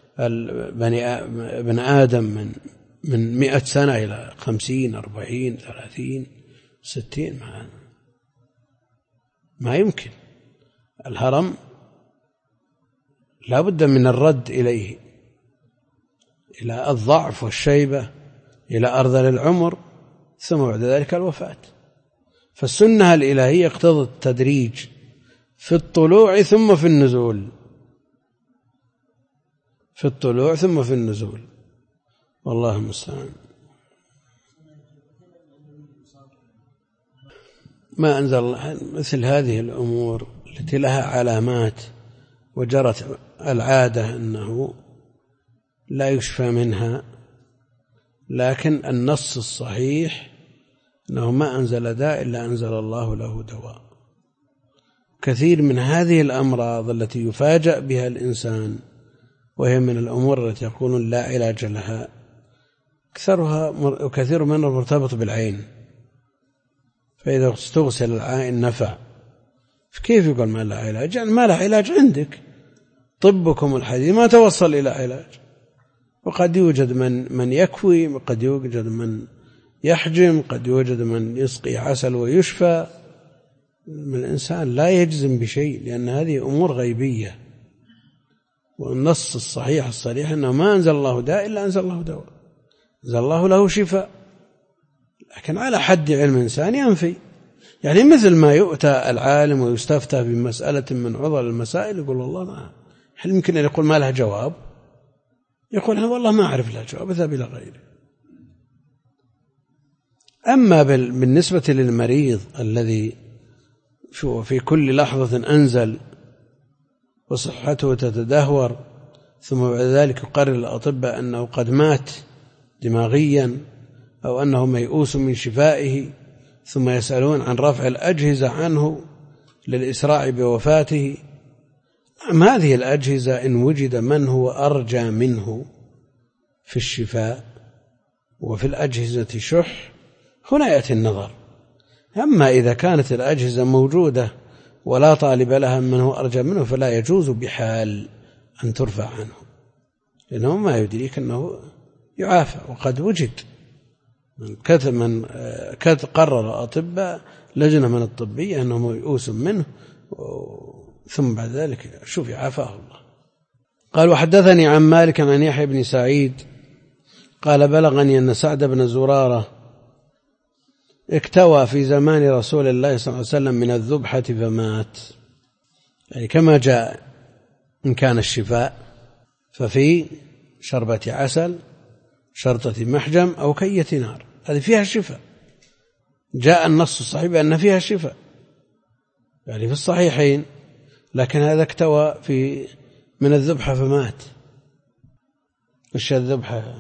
ابن آدم من 100 سنة إلى 50 40 30 60، ما يمكن. الهرم لا بد من الرد إليه، إلى الضعف والشيبة، إلى أرذل العمر، ثم بعد ذلك الوفاة. فالسنة الإلهية اقتضت التدريج في الطلوع ثم في النزول، في الطلوع ثم في النزول، والله المستعان. ما أنزل الله مثل هذه الأمور التي لها علامات وجرت العادة أنه لا يشفى منها، لكن النص الصحيح أنه ما أنزل داء إلا أنزل الله له دواء. كثير من هذه الأمراض التي يفاجأ بها الإنسان وهي من الأمور التي يقولون لا علاج لها، كثير منها مرتبط بالعين، فإذا استغسل العين نفع. فكيف يقول ما له علاج؟ يعني ما له علاج عندك، طبكم الحديث ما توصل إلى علاج. وقد يوجد من يكوي، وقد يوجد من يحجم، قد يوجد من يسقي عسل ويشفى. من الإنسان لا يجزم بشيء، لأن هذه أمور غيبية. والنص الصحيح الصريح أنه ما أنزل الله داء إلا أنزل الله دواء، أنزل الله له شفاء. لكن على حد علم إنسان ينفي، يعني مثل ما يؤتى العالم ويستفتى بمسألة من عضل المسائل يقول والله ما، هل يمكن أن يقول ما لها جواب؟ يقول أنا والله ما أعرف لها جواب، اذهب إلى غيره. أما بالنسبة للمريض الذي في كل لحظة أنزل وصحته تتدهور، ثم بعد ذلك يقرر الأطباء أنه قد مات دماغيا أو أنه ميؤوس من شفائه، ثم يسألون عن رفع الأجهزة عنه للإسراع بوفاته. نعم، هذه الأجهزة إن وجد من هو أرجى منه في الشفاء وفي الأجهزة شح هنا يأتي النظر. أما إذا كانت الأجهزة موجودة ولا طالب لها من هو أرجى منه فلا يجوز بحال أن ترفع عنه، لأنه ما يدريك أنه يعافى. وقد وجد من قرر الأطباء لجنة من الطبية أنه يؤوس منه، ثم بعد ذلك شوف عافاه الله. قال وحدثني عن مالك عن يحيى بن سعيد قال بلغني أن سعد بن زرارة اكتوى في زمان رسول الله صلى الله عليه وسلم من الذبحة فمات، يعني كما جاء إن كان الشفاء ففي شربة عسل، شرطة محجم، أو كية نار، هذه فيها الشفاء. جاء النص الصحيح بأن فيها الشفاء يعني في الصحيحين، لكن هذا اكتوى من الذبحة فمات. وش الذبحة؟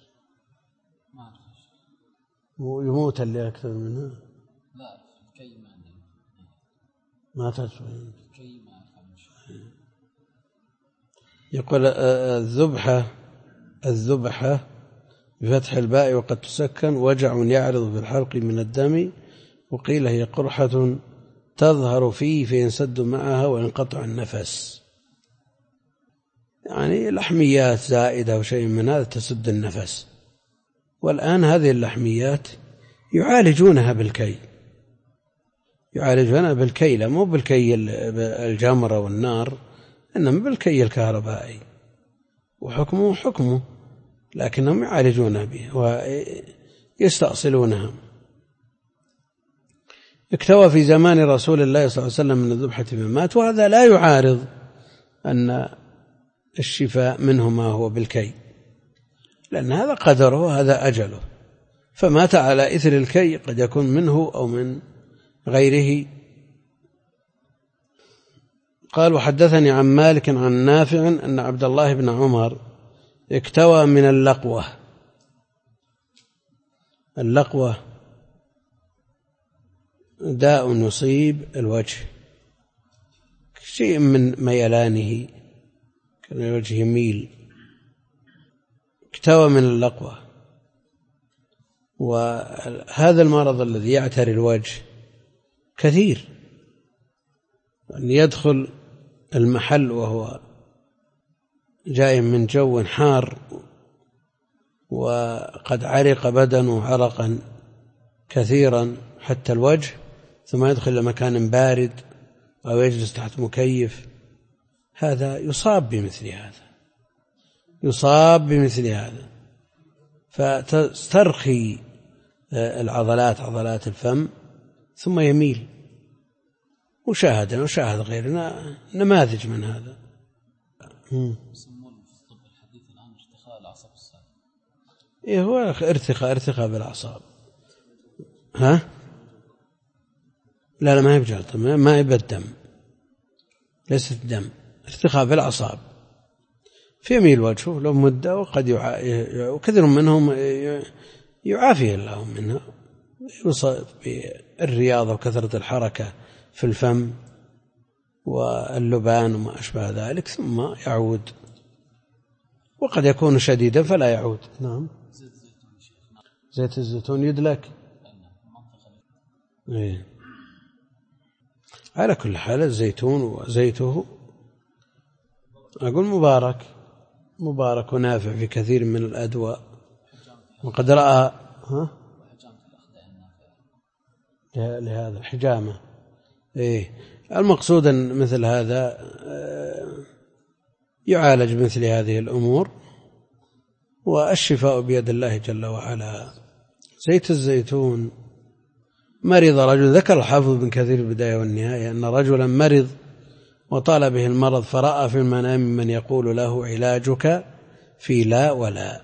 يموت اللي أكثر منها؟ لا كي ما تدفع. يقول الذبحة بفتح الباء وقد تسكن وجع يعرض في الحلق من الدم، وقيل هي قرحة تظهر فيه فينسد معها وينقطع النفس، يعني لحميات زائدة وشيء من هذا تسد النفس. والآن هذه اللحميات يعالجونها بالكي، يعالجونها بالكي، لا مو بالكي الجمرة والنار، إنما بالكي الكهربائي، وحكمه حكمه، لكنهم يعالجونها به ويستأصلونها. اكتوى في زمان رسول الله صلى الله عليه وسلم من الذبحة فمات، وهذا لا يعارض أن الشفاء منه ما هو بالكي، لأن هذا قدره وهذا أجله، فمات على إثر الكي، قد يكون منه أو من غيره. قال وحدثني عن مالك عن نافع أن عبد الله بن عمر اكتوى من اللقوة. اللقوة داء يصيب الوجه، شيء من ميلانه، كان الوجه يميل، اكتوى من اللقوة. وهذا المرض الذي يعتري الوجه كثير، أن يدخل المحل وهو جاي من جو حار وقد عرق بدنه عرقا كثيرا حتى الوجه، ثم يدخل إلى مكان بارد أو يجلس تحت مكيف، هذا يصاب بمثل هذا فتسترخي العضلات، عضلات الفم، ثم يميل. وشاهد غيرنا نماذج من هذا. يسمون في الطب الحديث الآن ارتخاء الأعصاب السابقة. إيه هو ارتخاء بالأعصاب. ها؟ لا ما هي بجلطة، ما يبى الدم، ليست الدم، ارتخاء بالأعصاب. في يميل وجهه لو مدة، وقد وكثير منهم يعافيه الله منها، يصاب بالرياضة وكثرة الحركة في الفم واللبان وما أشبه ذلك، ثم يعود، وقد يكون شديدا فلا يعود. نعم. زيت الزيتون يدلك. إيه. على كل حال الزيتون وزيته أقول مبارك ونافع في كثير من الأدواء، وقد رأى لهذا الحجامة. إيه. المقصود أن مثل هذا يعالج مثل هذه الأمور، والشفاء بيد الله جل وعلا. زيت الزيتون، مرض رجل، ذكر الحافظ بن كثير البداية والنهاية أن رجلا مرض وطال به المرض، فرأى في المنام من يقول له علاجك في لا ولا،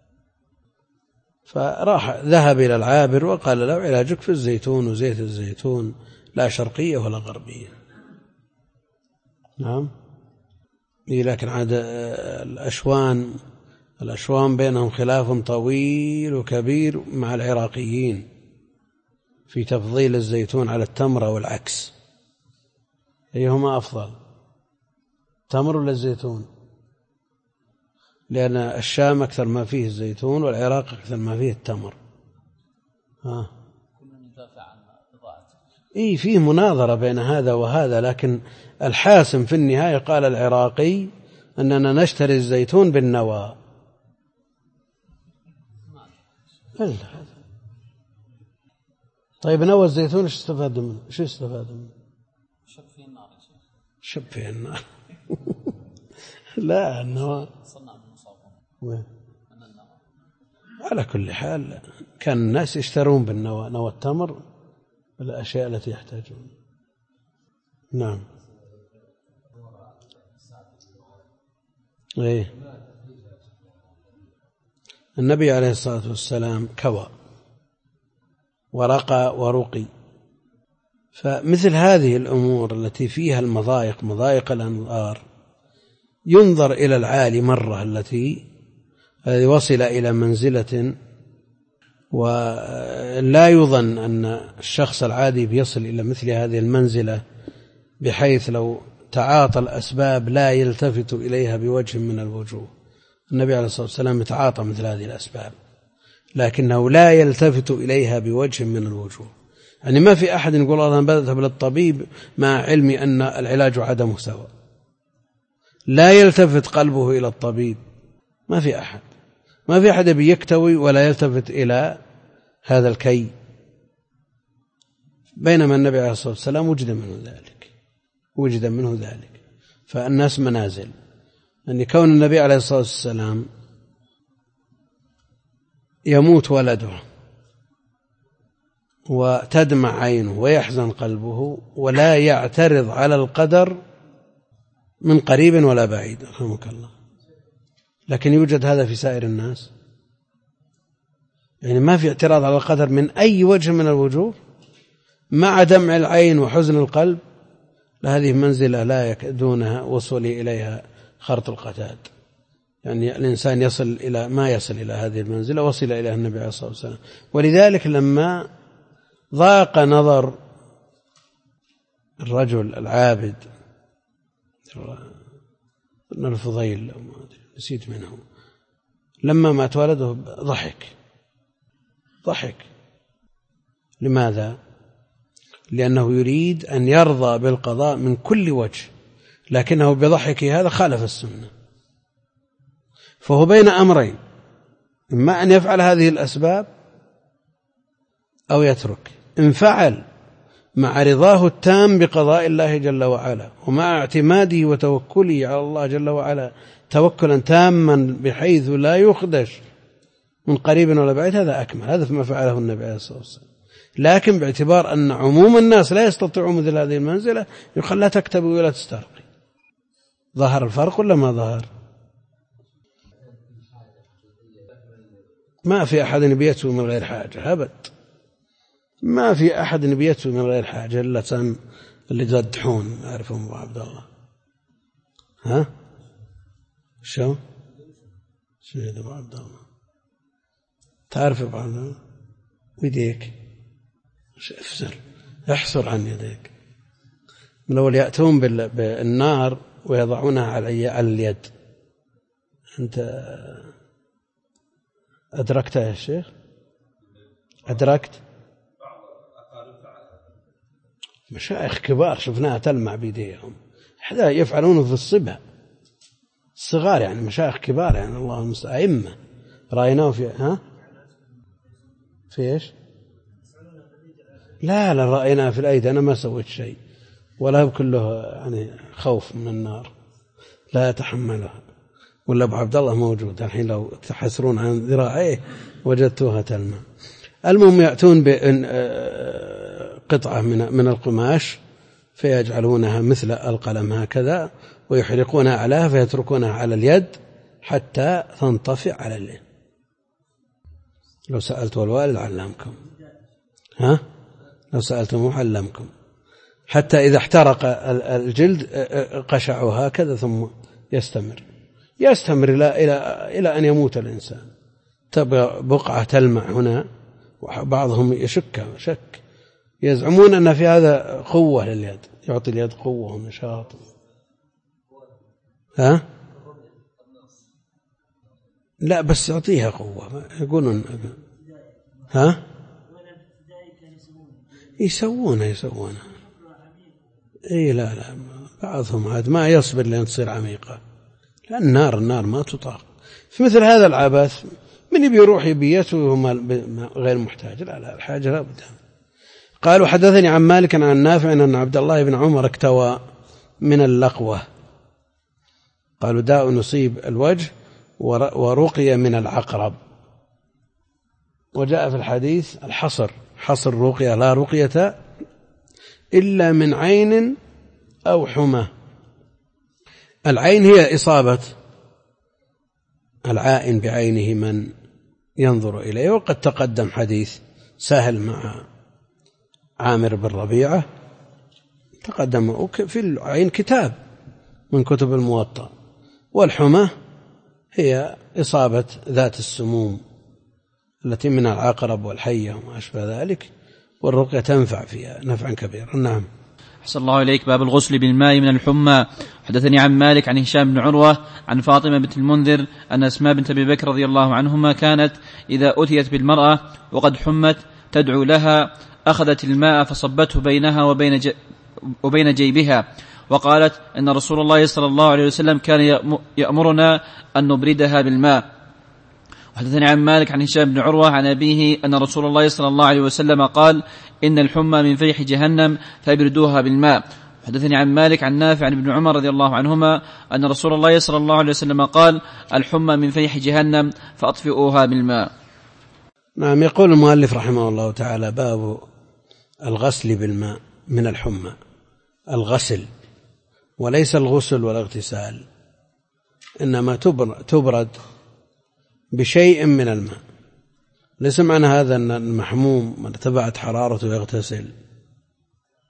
فراح ذهب إلى العابر وقال له علاجك في الزيتون وزيت الزيتون، لا شرقية ولا غربية. نعم. لكن عاد الأشوان بينهم خلاف طويل وكبير مع العراقيين في تفضيل الزيتون على التمر والعكس، أيهما أفضل، التمر ولا الزيتون؟ لأن الشام أكثر ما فيه الزيتون، والعراق أكثر ما فيه التمر. إيه فيه مناظرة بين هذا وهذا، لكن الحاسم في النهاية قال العراقي أننا نشتري الزيتون بالنوى. طيب نوى الزيتون ايش استفاد منه؟ شب فيه النار يا شيخ. شب فيه النار. لا النوى صنع بالمصابون. وين؟ على كل حال كان الناس يشترون بالنوى، نوى التمر بالأشياء التي يحتاجون. نعم. إيه. النبي عليه الصلاة والسلام كوى ورقى ورقي، فمثل هذه الأمور التي فيها المضايق، مضايق الأنظار، ينظر إلى العالي مرة الذي وصل إلى منزلة، ولا يظن أن الشخص العادي بيصل إلى مثل هذه المنزلة بحيث لو تعاطى الأسباب لا يلتفت إليها بوجه من الوجوه. النبي عليه الصلاة والسلام يتعاطى مثل هذه الأسباب، لكنه لا يلتفت إليها بوجه من الوجوه. يعني ما في أحد يقول أنا بذهب للطبيب مع علمي أن العلاج عدمه سواء، لا يلتفت قلبه إلى الطبيب. ما في أحد بيكتوي ولا يلتفت إلى هذا الكي، بينما النبي عليه الصلاة والسلام وجد منه ذلك. فالناس منازل، أن كون النبي عليه الصلاة والسلام يموت ولده وتدمع عينه ويحزن قلبه ولا يعترض على القدر من قريب ولا بعيد، رحمك الله، لكن يوجد هذا في سائر الناس، يعني ما في اعتراض على القدر من أي وجه من الوجوه، مع دمع العين وحزن القلب هذه منزلة لا دونها وصول إليها خرط القتاد، يعني الإنسان يصل إلى ما يصل إلى هذه المنزلة وصل إليها النبي عليه الصلاة والسلام. ولذلك لما ضاق نظر الرجل العابد الفضيل نسيت منه لما مات ولده ضحك. لماذا؟ لأنه يريد أن يرضى بالقضاء من كل وجه، لكنه بضحكه هذا خالف السنة، فهو بين أمرين: إما أن يفعل هذه الأسباب أو يترك. إن فعل مع رضاه التام بقضاء الله جل وعلا ومع اعتماده وتوكله على الله جل وعلا توكلا تاما بحيث لا يخدش من قريب ولا بعيد، هذا أكمل، هذا ما فعله النبي عليه الصلاة والسلام. لكن باعتبار أن عموم الناس لا يستطيعون مثل هذه المنزلة يقال لا تكتبي ولا تسترقي. ظهر الفرق ولا ما ظهر؟ ما في أحد بيته من غير حاجة أبد، ما في أحد بيته من غير حاجة إلا اللي يدحون أعرفهم أبو عبد الله. ها شو أبو عبد الله تعرف أبو عبد الله؟ يديك احصر عن يديك. من أول يأتون بالنار ويضعونها على اليد. أنت أدركت يا شيخ؟ أدركت؟ مشايخ كبار شفناها تلمع بيديهم، حدا يفعلونه في الصبا الصغار، يعني مشايخ كبار، يعني الله المستعان أئمة رأيناه في إيش؟ لا رأيناه في الأيدي. أنا ما سويت شيء ولا كله يعني خوف من النار لا يتحملها. ولا أبو عبد الله موجود الحين، لو تحسرون عن ذراعيه وجدتوها تلمع. المهم يأتون بقطعة من القماش فيجعلونها مثل القلم هكذا ويحرقونها عليها فيتركونها على اليد حتى تنطفئ على اليد. لو سألتوا الوالد علمكم، لو سألتموه علمكم، حتى إذا احترق الجلد قشعوا هكذا ثم يستمر إلى أن يموت الإنسان. تبقى بقعة تلمع هنا، وبعضهم شك يزعمون أن في هذا قوة لليد، يعطي اليد قوة ونشاط. لا بس يعطيها قوة يقولون. يسوونها لا بعضهم عاد ما يصبر لأن تصير عميقة، لأن النار ما تطاق. في مثل هذا العبث من بيروح يبيته وهم غير محتاج، لا الحاجة لا بد. قالوا حدثني عن مالك عن نافع أن عبد الله بن عمر اكتوى من اللقوة، قالوا داء نصيب الوجه ورقي من العقرب. وجاء في الحديث حصر رقية، لا رقية إلا من عين أو حمى. العين هي إصابة العائن بعينه من ينظر إليه، وقد تقدم حديث سهل مع عامر بن ربيعة، تقدم في العين كتاب من كتب الموطأ. والحمى هي إصابة ذات السموم التي من العقرب والحية وما أشبه ذلك، والرقية تنفع فيها نفعا كبيرا. نعم. أحسن الله إليك. باب الغسل بالماء من الحمى. حدثني عن مالك عن هشام بن عروة عن فاطمة بنت المنذر أن أسماء بنت أبي بكر رضي الله عنهما كانت إذا أتيت بالمرأة وقد حمت تدعو لها أخذت الماء فصبته بينها وبين جيبها، وقالت إن رسول الله صلى الله عليه وسلم كان يأمرنا أن نبردها بالماء. وحدثني عن مالك عن هشام بن عروة عن أبيه أن رسول الله صلى الله عليه وسلم قال إن الحمى من فيح جهنم فابردوها بالماء. حدثني عن مالك عن نافع عن ابن عمر رضي الله عنهما أن رسول الله صلى الله عليه وسلم قال الحمى من فيح جهنم فأطفئوها بالماء. نعم. يقول المؤلف رحمه الله تعالى باب الغسل بالماء من الحمى، الغسل وليس الغسل والاغتسال، إنما تبرد بشيء من الماء. ليس معنى هذا أن المحموم من ارتفعت حرارته يغتسل،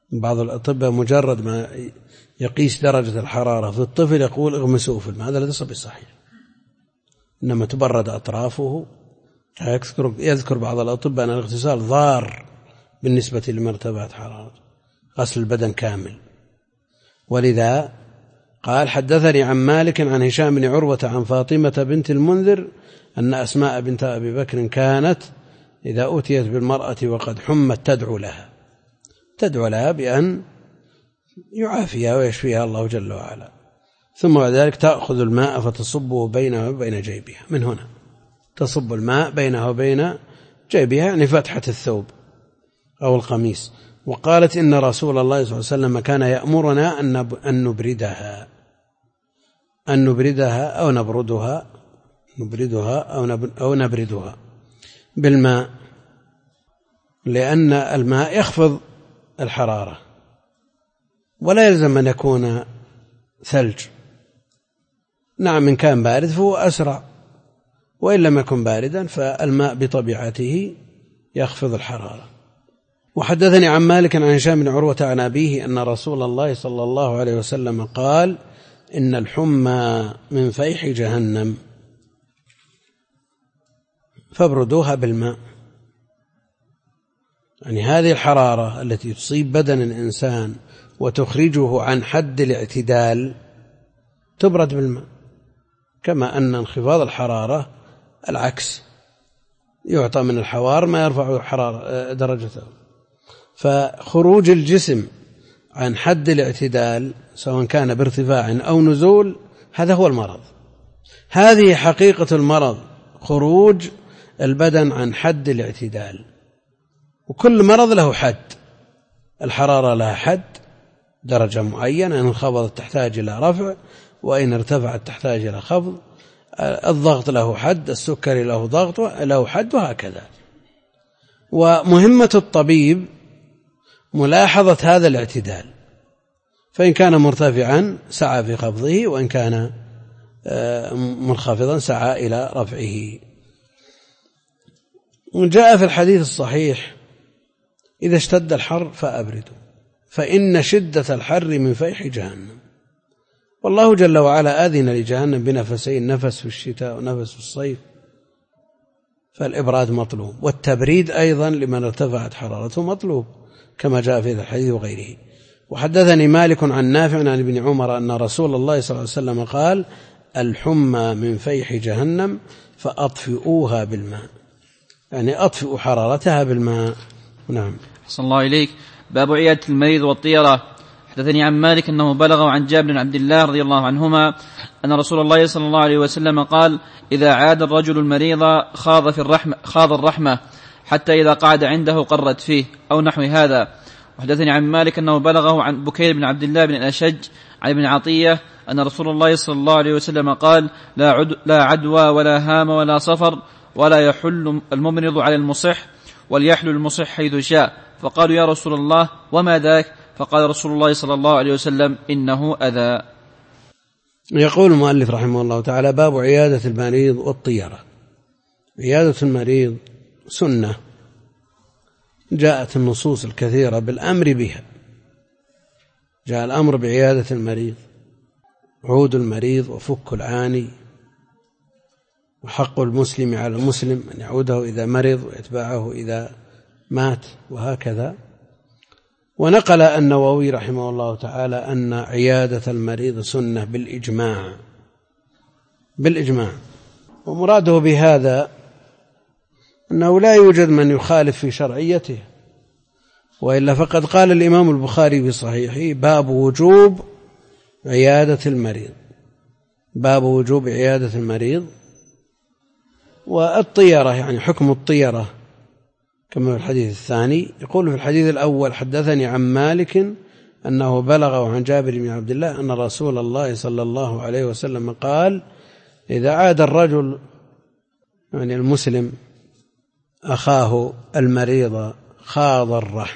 بعض الأطباء مجرد ما يقيس درجة الحرارة في الطفل يقول اغمسوه في الماء، هذا ليس بصحيح، إنما تبرد أطرافه. يذكر بعض الأطباء أن الاغتسال ضار بالنسبة لمرتفعات حرارة، غسل البدن كامل. ولذا قال حدثني عن مالك عن هشام بن عروة عن فاطمة بنت المنذر أن أسماء بنت أبي بكر كانت إذا أتيت بالمرأة وقد حمت تدعو لها بأن يعافيها ويشفيها الله جل وعلا، ثم بعد ذلك تأخذ الماء فتصبه بينها وبين جيبها، من هنا تصب الماء بينها وبين جيبها يعني فتحة الثوب أو القميص. وقالت إن رسول الله صلى الله عليه وسلم كان يأمرنا أن نبردها أو نبردها بالماء، لأن الماء يخفض الحرارة ولا يلزم أن يكون ثلج. نعم إن كان بارد فهو أسرع، وإن لم يكن باردا فالماء بطبيعته يخفض الحرارة. وحدثني عن مالك عن هشام بن عروة عن أبيه أن رسول الله صلى الله عليه وسلم قال إن الحمى من فيح جهنم فابردوها بالماء. يعني هذه الحرارة التي تصيب بدن الإنسان وتخرجه عن حد الاعتدال تبرد بالماء، كما أن انخفاض الحرارة العكس، يعطى من الحوار ما يرفع حرارة درجته. فخروج الجسم عن حد الاعتدال سواء كان بارتفاع أو نزول هذا هو المرض، هذه حقيقة المرض، خروج البدن عن حد الاعتدال. وكل مرض له حد، الحرارة لها حد درجة معينة، إن انخفضت تحتاج إلى رفع، وإن ارتفعت تحتاج إلى خفض. الضغط له حد، السكري له ضغط له حد، وهكذا. ومهمة الطبيب ملاحظة هذا الاعتدال، فإن كان مرتفعا سعى في خفضه، وإن كان منخفضا سعى إلى رفعه. وجاء في الحديث الصحيح إذا اشتد الحر فأبردوا فإن شدة الحر من فيح جهنم. والله جل وعلا آذن لجهنم بنفسين، نفس في الشتاء ونفس في الصيف، فالإبراد مطلوب، والتبريد أيضا لمن ارتفعت حرارته مطلوب كما جاء في الحديث وغيره. وحدثني مالك عن نافع عن ابن عمر أن رسول الله صلى الله عليه وسلم قال الحمى من فيح جهنم فأطفئوها بالماء، يعني أطفئوا حرارتها بالماء. نعم. أحسن الله إليك. باب عيادة المريض والطيرة. حدثني عن مالك أنه بلغه عن جابر بن عبد الله رضي الله عنهما أن رسول الله صلى الله عليه وسلم قال إذا عاد الرجل المريض خاض الرحمة حتى إذا قعد عنده قرت فيه أو نحو هذا. وحدثني عن مالك أنه بلغه عن بكير بن عبد الله بن الأشج عن ابن عطية أن رسول الله صلى الله عليه وسلم قال لا عدوى ولا هام ولا صفر ولا يحل الممرض على المصح وليحل المصح حيث شاء. فقالوا يا رسول الله وما ذاك؟ فقال رسول الله صلى الله عليه وسلم إنه أذى. يقول المؤلف رحمه الله تعالى باب عيادة المريض والطيرة. عيادة المريض سنة جاءت النصوص الكثيرة بالأمر بها، جاء الأمر بعيادة المريض، عود المريض وفك العاني، وحق المسلم على المسلم أن يعوده إذا مرض ويتبعه إذا مات، وهكذا. ونقل النووي رحمه الله تعالى أن عيادة المريض سنة بالإجماع. ومراده بهذا أنه لا يوجد من يخالف في شرعيته، وإلا فقد قال الإمام البخاري في صحيحه باب وجوب عيادة المريض، باب وجوب عيادة المريض. والطيرة يعني حكم الطيرة كما في الحديث الثاني. يقول في الحديث الأول حدثني عن مالك أنه بلغه عن جابر بن عبد الله أن رسول الله صلى الله عليه وسلم قال إذا عاد الرجل يعني المسلم أخاه المريض خاض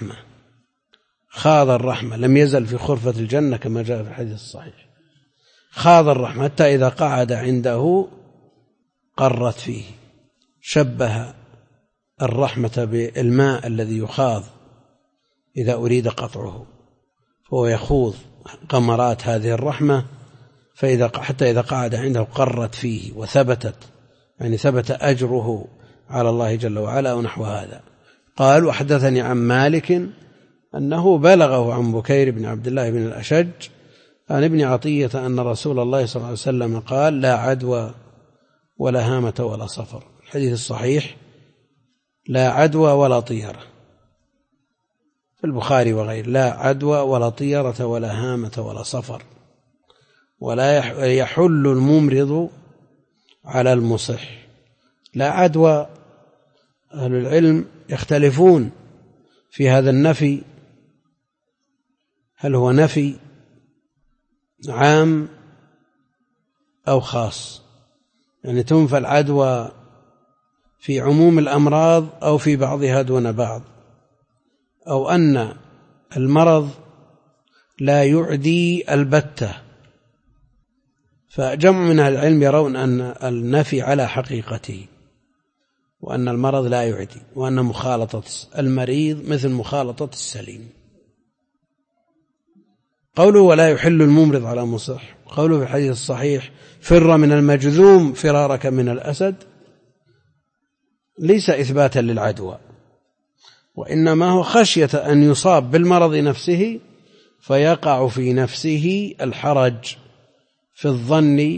الرحمة لم يزل في خرفة الجنة كما جاء في الحديث الصحيح. خاض الرحمة حتى إذا قعد عنده قرت فيه. شبه الرحمة بالماء الذي يخاض إذا أريد قطعه، هو يخوض غمرات هذه الرحمة، حتى إذا قعد عنده قرت فيه وثبتت، يعني ثبت أجره على الله جل وعلا ونحو هذا. قال: وحدثني عن مالك أنه بلغه عن بكير بن عبد الله بن الأشج عن ابن عطية أن رسول الله صلى الله عليه وسلم قال: لا عدوى ولا هامة ولا صفر. الحديث الصحيح: لا عدوى ولا طيرة، في البخاري وغيره: لا عدوى ولا طيرة ولا هامة ولا صفر، ولا يحل الممرض على المصح. لا عدوى، أهل العلم يختلفون في هذا النفي، هل هو نفي عام أو خاص؟ يعني تنفى العدوى في عموم الأمراض أو في بعضها دون بعض، أو أن المرض لا يعدي البتة. فجمع من أهل العلم يرون أن النفي على حقيقته، وأن المرض لا يعدي، وأن مخالطة المريض مثل مخالطة السليم. قوله: ولا يحل الممرض على مصح، قوله في الحديث الصحيح: فر من المجذوم فرارك من الأسد، ليس إثباتا للعدوى، وإنما هو خشية أن يصاب بالمرض نفسه فيقع في نفسه الحرج في الظن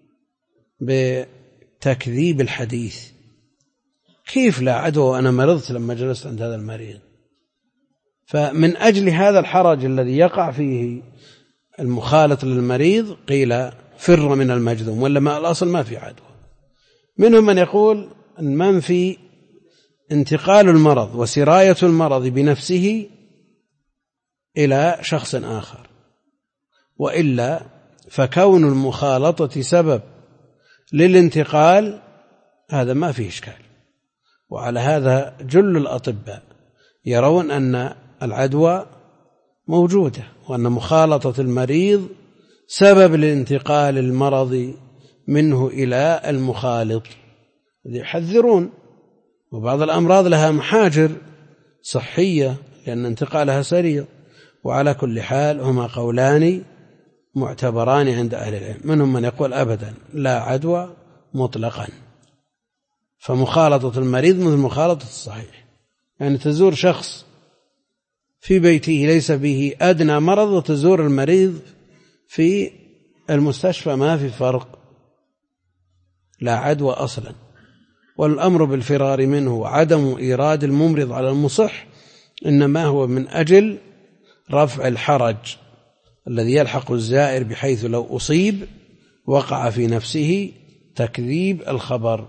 بتكذيب الحديث. كيف لا عدوى وأنا مرضت لما جلست عند هذا المريض؟ فمن أجل هذا الحرج الذي يقع فيه المخالط للمريض قيل: فر من المجذوم، ولا ما الأصل ما في عدوى. منهم من يقول من في انتقال المرض وسراية المرض بنفسه إلى شخص آخر، وإلا فكون المخالطة سبب للانتقال هذا ما فيه إشكال. وعلى هذا جل الأطباء يرون أن العدوى موجودة، وأن مخالطة المريض سبب لانتقال المرض منه إلى المخالط. يحذرون، وبعض الأمراض لها محاجر صحية لأن انتقالها سريع. وعلى كل حال هما قولان معتبران عند أهل العلم. منهم من يقول أبدا لا عدوى مطلقا، فمخالطة المريض مثل مخالطة الصحيح، يعني تزور شخص في بيته ليس به أدنى مرض وتزور المريض في المستشفى ما في فرق، لا عدوى أصلا. والأمر بالفرار منه وعدم إيراد الممرض على المصح إنما هو من أجل رفع الحرج الذي يلحق الزائر، بحيث لو أصيب وقع في نفسه تكذيب الخبر،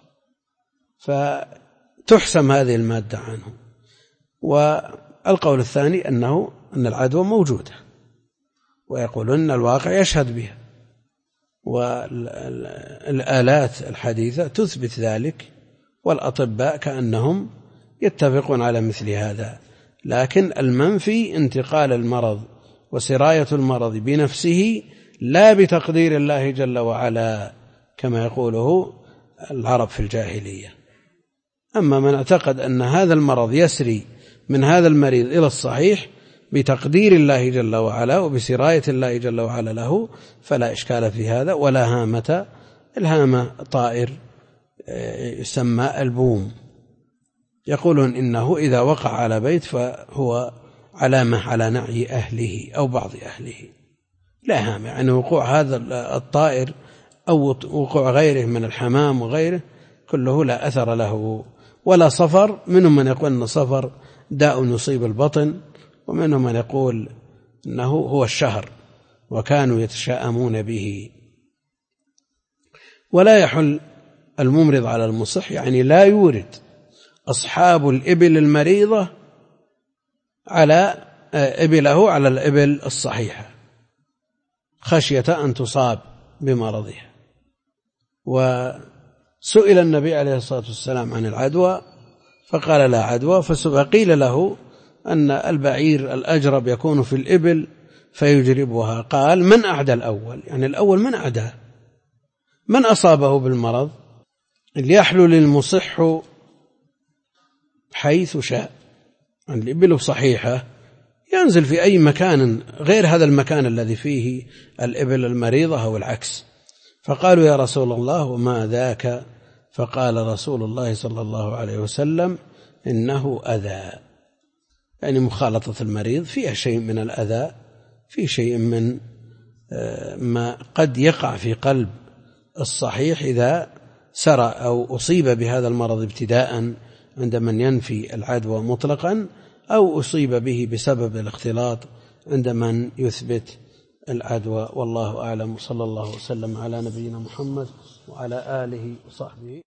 فتحسم هذه المادة عنه. والقول الثاني أن العدوى موجودة، ويقولون الواقع يشهد بها، والآلات الحديثة تثبت ذلك، والأطباء كأنهم يتفقون على مثل هذا. لكن المنفي انتقال المرض وسراية المرض بنفسه لا بتقدير الله جل وعلا كما يقوله العرب في الجاهلية. أما من اعتقد أن هذا المرض يسري من هذا المريض إلى الصحيح بتقدير الله جل وعلا وبسراية الله جل وعلا له فلا إشكال في هذا. ولا هامة، الهامة طائر يسمى البوم، يقولون إنه إذا وقع على بيت فهو علامة على نعي أهله أو بعض أهله، لا هامة، يعني وقوع هذا الطائر أو وقوع غيره من الحمام وغيره كله لا أثر له. ولا صفر، منهم من يقول أن صفر داء يصيب البطن، ومنهم من يقول أنه هو الشهر وكانوا يتشاءمون به. ولا يحل الممرض على المصح، يعني لا يورد أصحاب الإبل المريضة على إبله على الإبل الصحيحة خشية أن تصاب بمرضها. وسئل النبي عليه الصلاة والسلام عن العدوى فقال لا عدوى، فقيل له أن البعير الأجرب يكون في الإبل فيجربها، قال من أعدى الأول، يعني الأول من أعدى، من أصابه بالمرض، ليحلل المصح حيث شاء. الإبل صحيحة ينزل في أي مكان غير هذا المكان الذي فيه الإبل المريضة أو العكس. فقالوا يا رسول الله وما ذاك؟ فقال رسول الله صلى الله عليه وسلم إنه أذى، يعني مخالطة المريض فيها شيء من الأذى، في شيء من ما قد يقع في قلب الصحيح إذا سرى أو أصيب بهذا المرض ابتداء عند من ينفي العدوى مطلقا، أو أصيب به بسبب الاختلاط عند من يثبت العدوى. والله أعلم، صلى الله وسلم على نبينا محمد وعلى آله وصحبه.